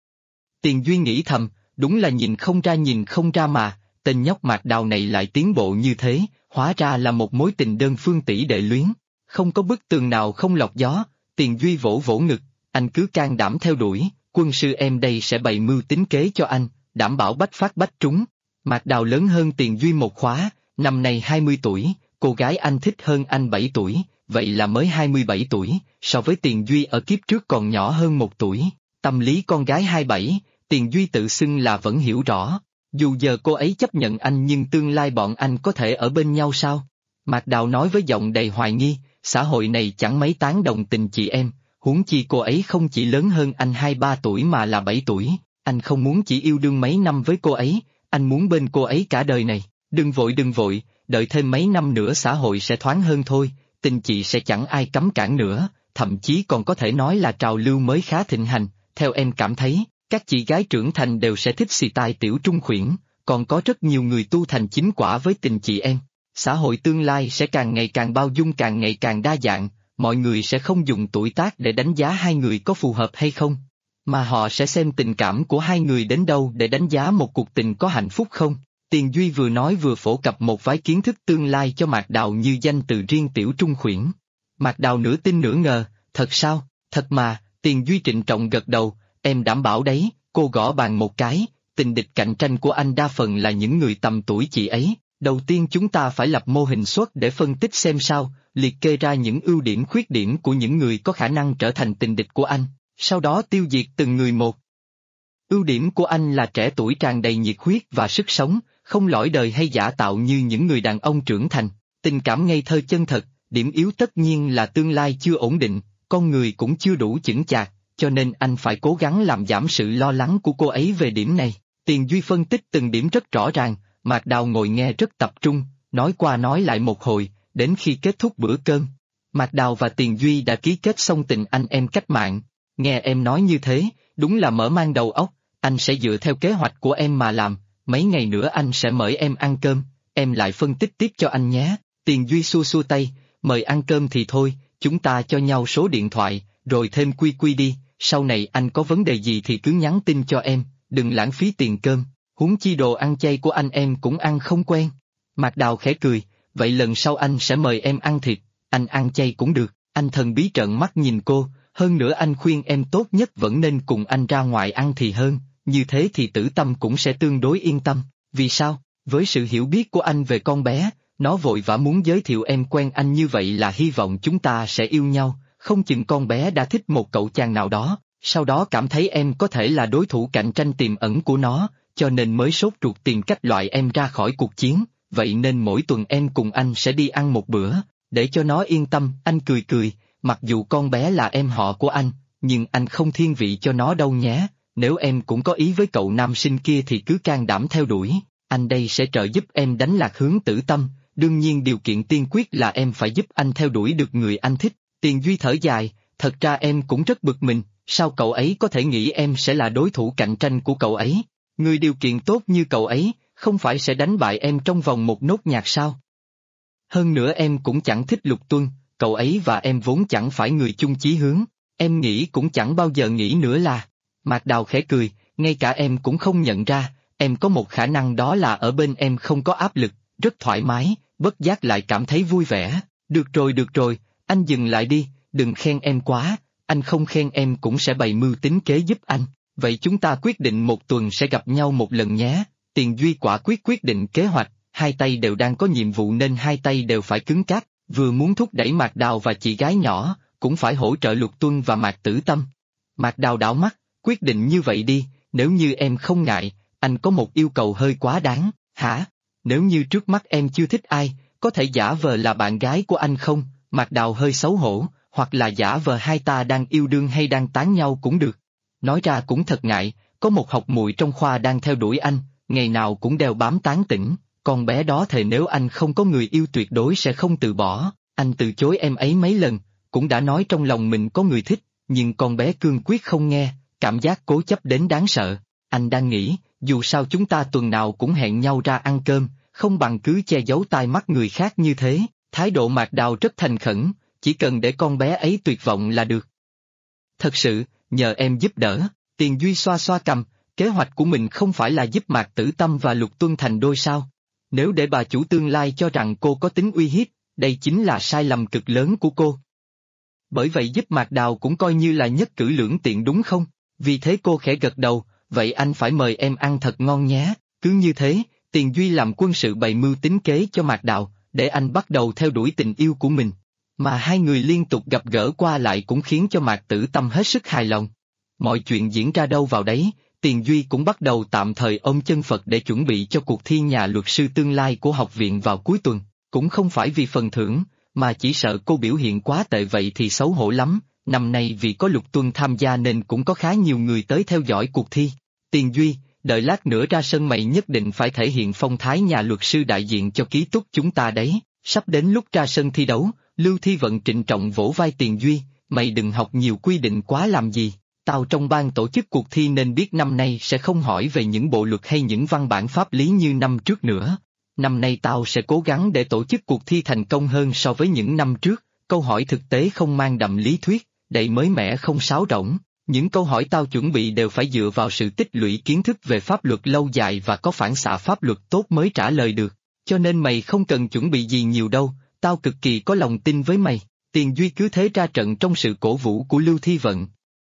Tiền Duy nghĩ thầm, đúng là nhìn không ra mà, tên nhóc Mạc Đào này lại tiến bộ như thế, hóa ra là một mối tình đơn phương tỷ đệ luyến. Không có bức tường nào không lọt gió, Tiền Duy vỗ vỗ ngực, anh cứ can đảm theo đuổi, quân sư em đây sẽ bày mưu tính kế cho anh, đảm bảo bách phát bách trúng. Mạc Đào lớn hơn Tiền Duy một khóa, năm nay 20 tuổi, cô gái anh thích hơn anh 7 tuổi, vậy là mới 27 tuổi, so với Tiền Duy ở kiếp trước còn nhỏ hơn 1 tuổi. Tâm lý con gái 27, Tiền Duy tự xưng là vẫn hiểu rõ. Dù giờ cô ấy chấp nhận anh nhưng tương lai bọn anh có thể ở bên nhau sao? Mạc Đào nói với giọng đầy hoài nghi, xã hội này chẳng mấy tán đồng tình chị em, huống chi cô ấy không chỉ lớn hơn anh 2-3 tuổi mà là 7 tuổi, anh không muốn chỉ yêu đương mấy năm với cô ấy, anh muốn bên cô ấy cả đời này. Đừng vội, đợi thêm mấy năm nữa xã hội sẽ thoáng hơn thôi, tình chị sẽ chẳng ai cấm cản nữa, thậm chí còn có thể nói là trào lưu mới khá thịnh hành, theo em cảm thấy. Các chị gái trưởng thành đều sẽ thích xì tai tiểu trung khuyển, còn có rất nhiều người tu thành chính quả với tình chị em. Xã hội tương lai sẽ càng ngày càng bao dung, càng ngày càng đa dạng, mọi người sẽ không dùng tuổi tác để đánh giá hai người có phù hợp hay không, mà họ sẽ xem tình cảm của hai người đến đâu để đánh giá một cuộc tình có hạnh phúc không. Tiền Duy vừa nói vừa phổ cập một vài kiến thức tương lai cho Mạc Đào như danh từ riêng tiểu trung khuyển. Mạc Đào nửa tin nửa ngờ, thật sao, thật mà, Tiền Duy trịnh trọng gật đầu. Em đảm bảo đấy, cô gõ bàn một cái, tình địch cạnh tranh của anh đa phần là những người tầm tuổi chị ấy. Đầu tiên chúng ta phải lập mô hình SWOT để phân tích xem sao, liệt kê ra những ưu điểm khuyết điểm của những người có khả năng trở thành tình địch của anh, sau đó tiêu diệt từng người một. Ưu điểm của anh là trẻ tuổi tràn đầy nhiệt huyết và sức sống, không lỗi đời hay giả tạo như những người đàn ông trưởng thành, tình cảm ngây thơ chân thật, điểm yếu tất nhiên là tương lai chưa ổn định, con người cũng chưa đủ chững chạc. Cho nên anh phải cố gắng làm giảm sự lo lắng của cô ấy về điểm này. Tiền Duy phân tích từng điểm rất rõ ràng, Mạc Đào ngồi nghe rất tập trung, nói qua nói lại một hồi, đến khi kết thúc bữa cơm. Mạc Đào và Tiền Duy đã ký kết xong tình anh em cách mạng. Nghe em nói như thế, đúng là mở mang đầu óc, anh sẽ dựa theo kế hoạch của em mà làm, mấy ngày nữa anh sẽ mời em ăn cơm, em lại phân tích tiếp cho anh nhé. Tiền Duy xua xua tay, mời ăn cơm thì thôi, chúng ta cho nhau số điện thoại, rồi thêm quy đi. Sau này anh có vấn đề gì thì cứ nhắn tin cho em, đừng lãng phí tiền cơm, huống chi đồ ăn chay của anh em cũng ăn không quen. Mạc Đào khẽ cười, vậy lần sau anh sẽ mời em ăn thịt, anh ăn chay cũng được, anh thần bí trợn mắt nhìn cô, hơn nữa anh khuyên em tốt nhất vẫn nên cùng anh ra ngoài ăn thì hơn, như thế thì Tử Tâm cũng sẽ tương đối yên tâm. Vì sao? Với sự hiểu biết của anh về con bé, nó vội vã muốn giới thiệu em quen anh như vậy là hy vọng chúng ta sẽ yêu nhau. Không chừng con bé đã thích một cậu chàng nào đó, sau đó cảm thấy em có thể là đối thủ cạnh tranh tiềm ẩn của nó, cho nên mới sốt ruột tìm cách loại em ra khỏi cuộc chiến, vậy nên mỗi tuần em cùng anh sẽ đi ăn một bữa, để cho nó yên tâm. Anh cười cười, mặc dù con bé là em họ của anh, nhưng anh không thiên vị cho nó đâu nhé, nếu em cũng có ý với cậu nam sinh kia thì cứ can đảm theo đuổi, anh đây sẽ trợ giúp em đánh lạc hướng tử tâm, đương nhiên điều kiện tiên quyết là em phải giúp anh theo đuổi được người anh thích. Tiền Duy thở dài, thật ra em cũng rất bực mình, sao cậu ấy có thể nghĩ em sẽ là đối thủ cạnh tranh của cậu ấy, người điều kiện tốt như cậu ấy, không phải sẽ đánh bại em trong vòng một nốt nhạc sao? Hơn nữa em cũng chẳng thích Lục Tuân, cậu ấy và em vốn chẳng phải người chung chí hướng, em nghĩ cũng chẳng bao giờ nghĩ nữa là... Mạc Đào khẽ cười, ngay cả em cũng không nhận ra, em có một khả năng đó là ở bên em không có áp lực, rất thoải mái, bất giác lại cảm thấy vui vẻ. Được rồi, anh dừng lại đi, đừng khen em quá, anh không khen em cũng sẽ bày mưu tính kế giúp anh, vậy chúng ta quyết định một tuần sẽ gặp nhau một lần nhé. Tiền Duy quả quyết định kế hoạch, hai tay đều đang có nhiệm vụ nên hai tay đều phải cứng cáp, vừa muốn thúc đẩy Mạc Đào và chị gái nhỏ, cũng phải hỗ trợ Lục Tuân và Mạc Tử Tâm. Mạc Đào đảo mắt, quyết định như vậy đi, nếu như em không ngại, anh có một yêu cầu hơi quá đáng. Hả? Nếu như trước mắt em chưa thích ai, có thể giả vờ là bạn gái của anh không? Mạc Đào hơi xấu hổ, hoặc là giả vờ hai ta đang yêu đương hay đang tán nhau cũng được. Nói ra cũng thật ngại, có một học muội trong khoa đang theo đuổi anh, ngày nào cũng đeo bám tán tỉnh, con bé đó thề nếu anh không có người yêu tuyệt đối sẽ không từ bỏ. Anh từ chối em ấy mấy lần, cũng đã nói trong lòng mình có người thích, nhưng con bé cương quyết không nghe, cảm giác cố chấp đến đáng sợ. Anh đang nghĩ, dù sao chúng ta tuần nào cũng hẹn nhau ra ăn cơm, không bằng cứ che giấu tai mắt người khác như thế. Thái độ Mạc Đào rất thành khẩn, chỉ cần để con bé ấy tuyệt vọng là được. Thật sự, nhờ em giúp đỡ. Tiền Duy xoa xoa cằm, kế hoạch của mình không phải là giúp Mạc Tử Tâm và Lục Tuân thành đôi sao? Nếu để bà chủ tương lai cho rằng cô có tính uy hiếp, đây chính là sai lầm cực lớn của cô. Bởi vậy giúp Mạc Đào cũng coi như là nhất cử lưỡng tiện đúng không? Vì thế cô khẽ gật đầu, vậy anh phải mời em ăn thật ngon nhé. Cứ như thế, Tiền Duy làm quân sự bày mưu tính kế cho Mạc Đào, để anh bắt đầu theo đuổi tình yêu của mình. Mà hai người liên tục gặp gỡ qua lại cũng khiến cho Mạc Tử Tâm hết sức hài lòng. Mọi chuyện diễn ra đâu vào đấy, Tiền Duy cũng bắt đầu tạm thời ôm chân Phật để chuẩn bị cho cuộc thi nhà luật sư tương lai của học viện vào cuối tuần, cũng không phải vì phần thưởng, mà chỉ sợ cô biểu hiện quá tệ vậy thì xấu hổ lắm. Năm nay vì có Lục Tuân tham gia nên cũng có khá nhiều người tới theo dõi cuộc thi. Tiền Duy, đợi lát nữa ra sân mày nhất định phải thể hiện phong thái nhà luật sư đại diện cho ký túc chúng ta đấy. Sắp đến lúc ra sân thi đấu, Lưu Thi Vận trịnh trọng vỗ vai Tiền Duy, mày đừng học nhiều quy định quá làm gì. Tao trong ban tổ chức cuộc thi nên biết năm nay sẽ không hỏi về những bộ luật hay những văn bản pháp lý như năm trước nữa. Năm nay tao sẽ cố gắng để tổ chức cuộc thi thành công hơn so với những năm trước, câu hỏi thực tế không mang đậm lý thuyết, đầy mới mẻ không sáo rỗng. Những câu hỏi tao chuẩn bị đều phải dựa vào sự tích lũy kiến thức về pháp luật lâu dài và có phản xạ pháp luật tốt mới trả lời được, cho nên mày không cần chuẩn bị gì nhiều đâu, tao cực kỳ có lòng tin với mày. Tiền Duy cứ thế ra trận trong sự cổ vũ của Lưu Thi Vận.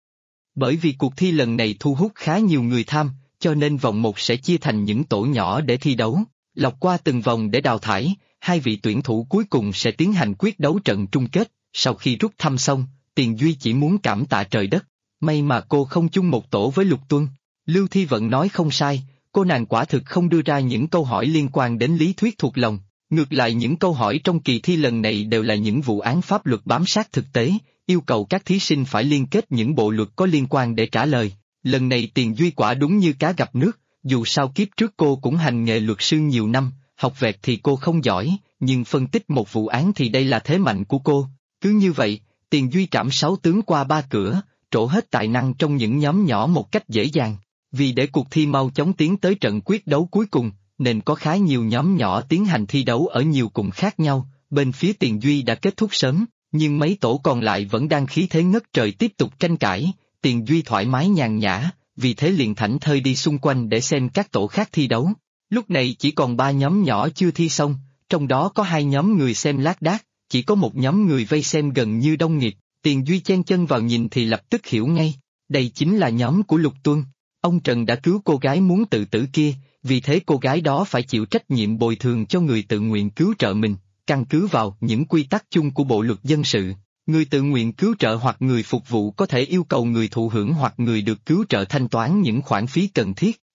Bởi vì cuộc thi lần này thu hút khá nhiều người tham, cho nên vòng 1 sẽ chia thành những tổ nhỏ để thi đấu, lọc qua từng vòng để đào thải, hai vị tuyển thủ cuối cùng sẽ tiến hành quyết đấu trận chung kết. Sau khi rút thăm xong, Tiền Duy chỉ muốn cảm tạ trời đất, may mà cô không chung một tổ với Lục Tuân. Lưu Thi Vận nói không sai, cô nàng quả thực không đưa ra những câu hỏi liên quan đến lý thuyết thuộc lòng, ngược lại những câu hỏi trong kỳ thi lần này đều là những vụ án pháp luật bám sát thực tế, yêu cầu các thí sinh phải liên kết những bộ luật có liên quan để trả lời. Lần này Tiền Duy quả đúng như cá gặp nước, dù sao kiếp trước cô cũng hành nghề luật sư nhiều năm, học vẹt thì cô không giỏi, nhưng phân tích một vụ án thì đây là thế mạnh của cô. Cứ như vậy, Tiền Duy trảm 6 tướng qua 3 cửa, trổ hết tài năng trong những nhóm nhỏ một cách dễ dàng. Vì để cuộc thi mau chóng tiến tới trận quyết đấu cuối cùng, nên có khá nhiều nhóm nhỏ tiến hành thi đấu ở nhiều cụm khác nhau. Bên phía Tiền Duy đã kết thúc sớm, nhưng mấy tổ còn lại vẫn đang khí thế ngất trời tiếp tục tranh cãi. Tiền Duy thoải mái nhàn nhã, vì thế liền thảnh thơi đi xung quanh để xem các tổ khác thi đấu. Lúc này chỉ còn 3 nhóm nhỏ chưa thi xong, trong đó có 2 nhóm người xem lác đác, chỉ có một nhóm người vây xem gần như đông nghịt. Tiền Duy chen chân vào nhìn thì lập tức hiểu ngay, đây chính là nhóm của Lục Tuân. Ông Trần đã cứu cô gái muốn tự tử kia, vì thế cô gái đó phải chịu trách nhiệm bồi thường cho người tự nguyện cứu trợ mình, căn cứ vào những quy tắc chung của Bộ luật dân sự. Người tự nguyện cứu trợ hoặc người phục vụ có thể yêu cầu người thụ hưởng hoặc người được cứu trợ thanh toán những khoản phí cần thiết,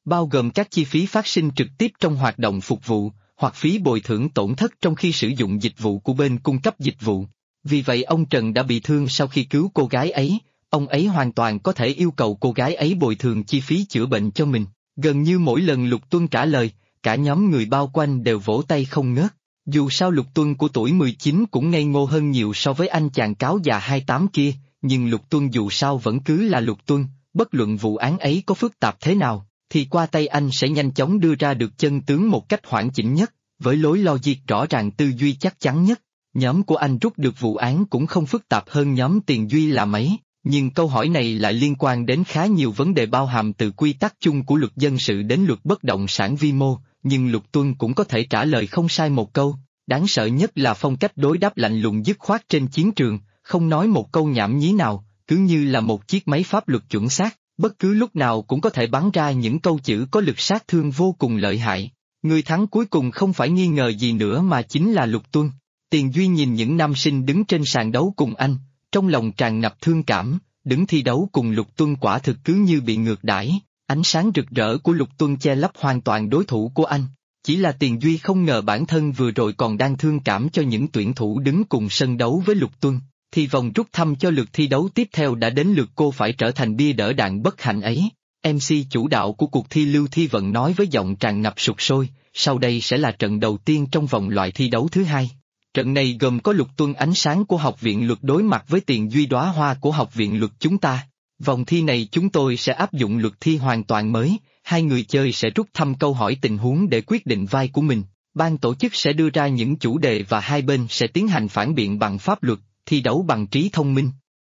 bao gồm các chi phí phát sinh trực tiếp trong hoạt động phục vụ, hoặc phí bồi thường tổn thất trong khi sử dụng dịch vụ của bên cung cấp dịch vụ. Vì vậy ông Trần đã bị thương sau khi cứu cô gái ấy, ông ấy hoàn toàn có thể yêu cầu cô gái ấy bồi thường chi phí chữa bệnh cho mình. Gần như mỗi lần Lục Tuân trả lời, cả nhóm người bao quanh đều vỗ tay không ngớt. Dù sao Lục Tuân của tuổi 19 cũng ngây ngô hơn nhiều so với anh chàng cáo già 28 kia, nhưng Lục Tuân dù sao vẫn cứ là Lục Tuân, bất luận vụ án ấy có phức tạp thế nào, thì qua tay anh sẽ nhanh chóng đưa ra được chân tướng một cách hoàn chỉnh nhất, với lối logic rõ ràng tư duy chắc chắn nhất. Nhóm của anh rút được vụ án cũng không phức tạp hơn nhóm Tiền Duy là mấy, nhưng câu hỏi này lại liên quan đến khá nhiều vấn đề bao hàm từ quy tắc chung của luật dân sự đến luật bất động sản vi mô, nhưng Lục Tuân cũng có thể trả lời không sai một câu. Đáng sợ nhất là phong cách đối đáp lạnh lùng dứt khoát trên chiến trường, không nói một câu nhảm nhí nào, cứ như là một chiếc máy pháp luật chuẩn xác, bất cứ lúc nào cũng có thể bắn ra những câu chữ có lực sát thương vô cùng lợi hại. Người thắng cuối cùng không phải nghi ngờ gì nữa mà chính là Lục Tuân. Tiền Duy nhìn những nam sinh đứng trên sàn đấu cùng anh, trong lòng tràn ngập thương cảm, đứng thi đấu cùng Lục Tuân quả thực cứ như bị ngược đãi, ánh sáng rực rỡ của Lục Tuân che lấp hoàn toàn đối thủ của anh. Chỉ là Tiền Duy không ngờ bản thân vừa rồi còn đang thương cảm cho những tuyển thủ đứng cùng sân đấu với Lục Tuân, thì vòng rút thăm cho lượt thi đấu tiếp theo đã đến lượt cô phải trở thành bia đỡ đạn bất hạnh ấy. MC chủ đạo của cuộc thi Lưu Thi Vận nói với giọng tràn ngập sục sôi, sau đây sẽ là trận đầu tiên trong vòng loại thi đấu thứ hai. Trận này gồm có Lục Tuân ánh sáng của Học viện Luật đối mặt với Tiền Duy đóa hoa của Học viện Luật chúng ta. Vòng thi này chúng tôi sẽ áp dụng luật thi hoàn toàn mới, hai người chơi sẽ rút thăm câu hỏi tình huống để quyết định vai của mình. Ban tổ chức sẽ đưa ra những chủ đề và hai bên sẽ tiến hành phản biện bằng pháp luật, thi đấu bằng trí thông minh.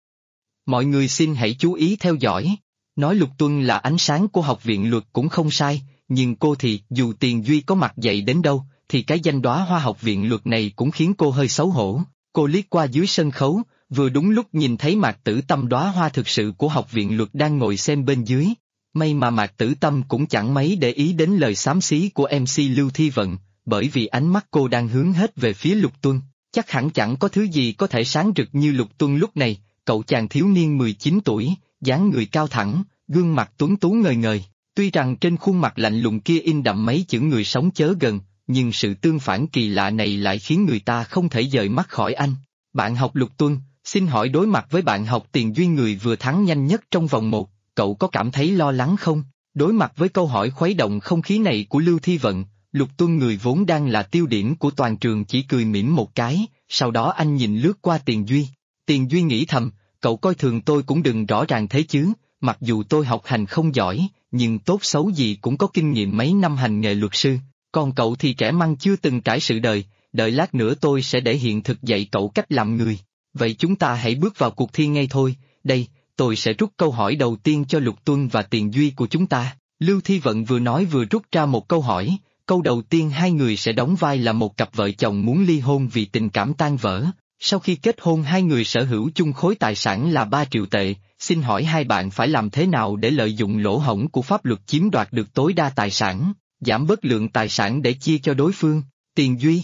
Mọi người xin hãy chú ý theo dõi. Nói Lục Tuân là ánh sáng của Học viện Luật cũng không sai, nhưng cô thì dù Tiền Duy có mặt dày đến đâu, thì cái danh đóa hoa Học viện Luật này cũng khiến cô hơi xấu hổ. Cô liếc qua dưới sân khấu, vừa đúng lúc nhìn thấy Mạc Tử Tâm đóa hoa thực sự của Học viện Luật đang ngồi xem bên dưới. May mà Mạc Tử Tâm cũng chẳng mấy để ý đến lời xám xí của MC Lưu Thi Vận, bởi vì ánh mắt cô đang hướng hết về phía Lục Tuân. Chắc hẳn chẳng có thứ gì có thể sáng rực như Lục Tuân lúc này, cậu chàng thiếu niên 19 tuổi, dáng người cao thẳng, gương mặt tuấn tú ngời ngời. Tuy rằng trên khuôn mặt lạnh lùng kia in đậm mấy chữ người sống chớ gần, nhưng sự tương phản kỳ lạ này lại khiến người ta không thể dời mắt khỏi anh. Bạn học Lục Tuân, xin hỏi đối mặt với bạn học Tiền Duy người vừa thắng nhanh nhất trong vòng 1, cậu có cảm thấy lo lắng không? Đối mặt với câu hỏi khuấy động không khí này của Lưu Thi Vận, Lục Tuân người vốn đang là tiêu điểm của toàn trường chỉ cười mỉm một cái, sau đó anh nhìn lướt qua Tiền Duy. Tiền Duy nghĩ thầm, cậu coi thường tôi cũng đừng rõ ràng thế chứ, mặc dù tôi học hành không giỏi, nhưng tốt xấu gì cũng có kinh nghiệm mấy năm hành nghề luật sư, còn cậu thì trẻ măng chưa từng trải sự đời, đợi lát nữa tôi sẽ để hiện thực dạy cậu cách làm người. Vậy chúng ta hãy bước vào cuộc thi ngay thôi, đây, tôi sẽ rút câu hỏi đầu tiên cho Lục Tuân và Tiền Duy của chúng ta. Lưu Thi Vận vừa nói vừa rút ra một câu hỏi, câu đầu tiên hai người sẽ đóng vai là một cặp vợ chồng muốn ly hôn vì tình cảm tan vỡ. Sau khi kết hôn hai người sở hữu chung khối tài sản là 3 triệu tệ, xin hỏi hai bạn phải làm thế nào để lợi dụng lỗ hổng của pháp luật chiếm đoạt được tối đa tài sản, giảm bớt lượng tài sản để chia cho đối phương? Tiền Duy.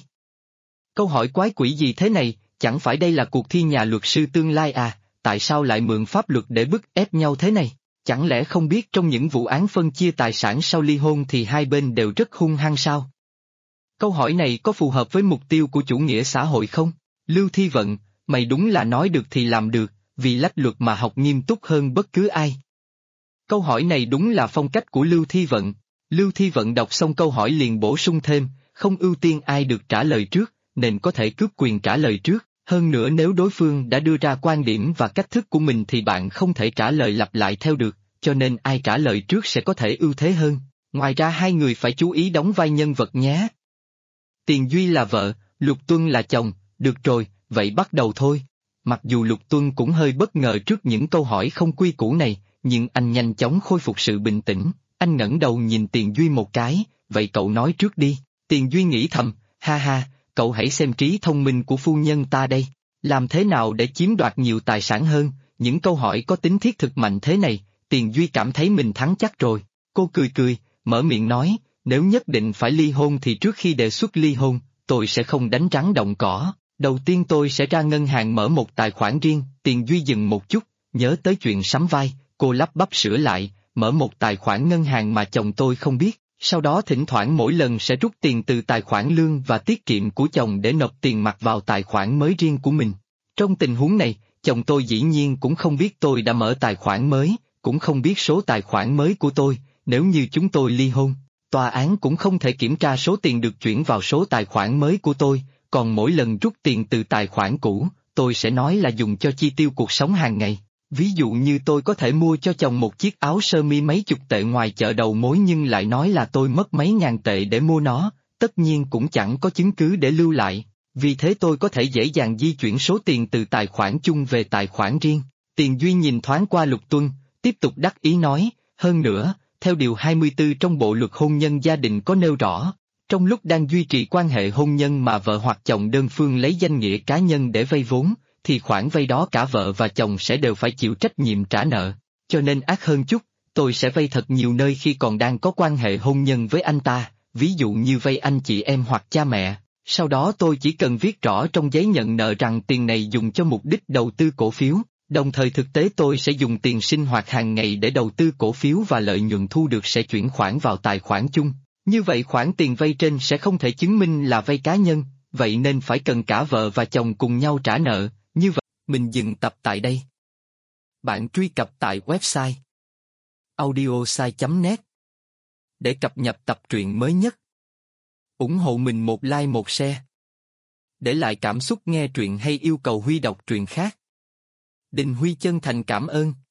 Câu hỏi quái quỷ gì thế này, chẳng phải đây là cuộc thi nhà luật sư tương lai à, tại sao lại mượn pháp luật để bức ép nhau thế này? Chẳng lẽ không biết trong những vụ án phân chia tài sản sau ly hôn thì hai bên đều rất hung hăng sao? Câu hỏi này có phù hợp với mục tiêu của chủ nghĩa xã hội không? Lưu Thi Vận, mày đúng là nói được thì làm được, vì lách luật mà học nghiêm túc hơn bất cứ ai. Câu hỏi này đúng là phong cách của Lưu Thi Vận. Lưu Thi Vận đọc xong câu hỏi liền bổ sung thêm, không ưu tiên ai được trả lời trước, nên có thể cướp quyền trả lời trước. Hơn nữa nếu đối phương đã đưa ra quan điểm và cách thức của mình thì bạn không thể trả lời lặp lại theo được, cho nên ai trả lời trước sẽ có thể ưu thế hơn. Ngoài ra hai người phải chú ý đóng vai nhân vật nhé. Tiền Duy là vợ, Lục Tuân là chồng, được rồi, vậy bắt đầu thôi. Mặc dù Lục Tuân cũng hơi bất ngờ trước những câu hỏi không quy củ này, nhưng anh nhanh chóng khôi phục sự bình tĩnh, anh ngẩng đầu nhìn Tiền Duy một cái, vậy cậu nói trước đi. Tiền Duy nghĩ thầm, ha ha, cậu hãy xem trí thông minh của phu nhân ta đây, làm thế nào để chiếm đoạt nhiều tài sản hơn, những câu hỏi có tính thiết thực mạnh thế này, Tiền Duy cảm thấy mình thắng chắc rồi. Cô cười cười, mở miệng nói, nếu nhất định phải ly hôn thì trước khi đề xuất ly hôn, tôi sẽ không đánh rắn động cỏ, đầu tiên tôi sẽ ra ngân hàng mở một tài khoản riêng. Tiền Duy dừng một chút, nhớ tới chuyện sắm vai, cô lắp bắp sửa lại, mở một tài khoản ngân hàng mà chồng tôi không biết, sau đó thỉnh thoảng mỗi lần sẽ rút tiền từ tài khoản lương và tiết kiệm của chồng để nộp tiền mặt vào tài khoản mới riêng của mình. Trong tình huống này, chồng tôi dĩ nhiên cũng không biết tôi đã mở tài khoản mới, cũng không biết số tài khoản mới của tôi. Nếu như chúng tôi ly hôn, tòa án cũng không thể kiểm tra số tiền được chuyển vào số tài khoản mới của tôi, còn mỗi lần rút tiền từ tài khoản cũ, tôi sẽ nói là dùng cho chi tiêu cuộc sống hàng ngày. Ví dụ như tôi có thể mua cho chồng một chiếc áo sơ mi mấy chục tệ ngoài chợ đầu mối nhưng lại nói là tôi mất mấy ngàn tệ để mua nó, tất nhiên cũng chẳng có chứng cứ để lưu lại, vì thế tôi có thể dễ dàng di chuyển số tiền từ tài khoản chung về tài khoản riêng. Tiền Duy nhìn thoáng qua Lục Tuân, tiếp tục đắc ý nói, hơn nữa, theo điều 24 trong Bộ Luật Hôn nhân Gia đình có nêu rõ, trong lúc đang duy trì quan hệ hôn nhân mà vợ hoặc chồng đơn phương lấy danh nghĩa cá nhân để vay vốn, thì khoản vay đó cả vợ và chồng sẽ đều phải chịu trách nhiệm trả nợ. Cho nên ác hơn chút, tôi sẽ vay thật nhiều nơi khi còn đang có quan hệ hôn nhân với anh ta, ví dụ như vay anh chị em hoặc cha mẹ. Sau đó tôi chỉ cần viết rõ trong giấy nhận nợ rằng tiền này dùng cho mục đích đầu tư cổ phiếu, đồng thời thực tế tôi sẽ dùng tiền sinh hoạt hàng ngày để đầu tư cổ phiếu và lợi nhuận thu được sẽ chuyển khoản vào tài khoản chung. Như vậy khoản tiền vay trên sẽ không thể chứng minh là vay cá nhân, vậy nên phải cần cả vợ và chồng cùng nhau trả nợ, như vậy. Mình dừng tập tại đây. Bạn truy cập tại website audiosai.net để cập nhật tập truyện mới nhất. Ủng hộ mình một like một share. Để lại cảm xúc nghe truyện hay yêu cầu Huy đọc truyện khác. Đình Huy chân thành cảm ơn.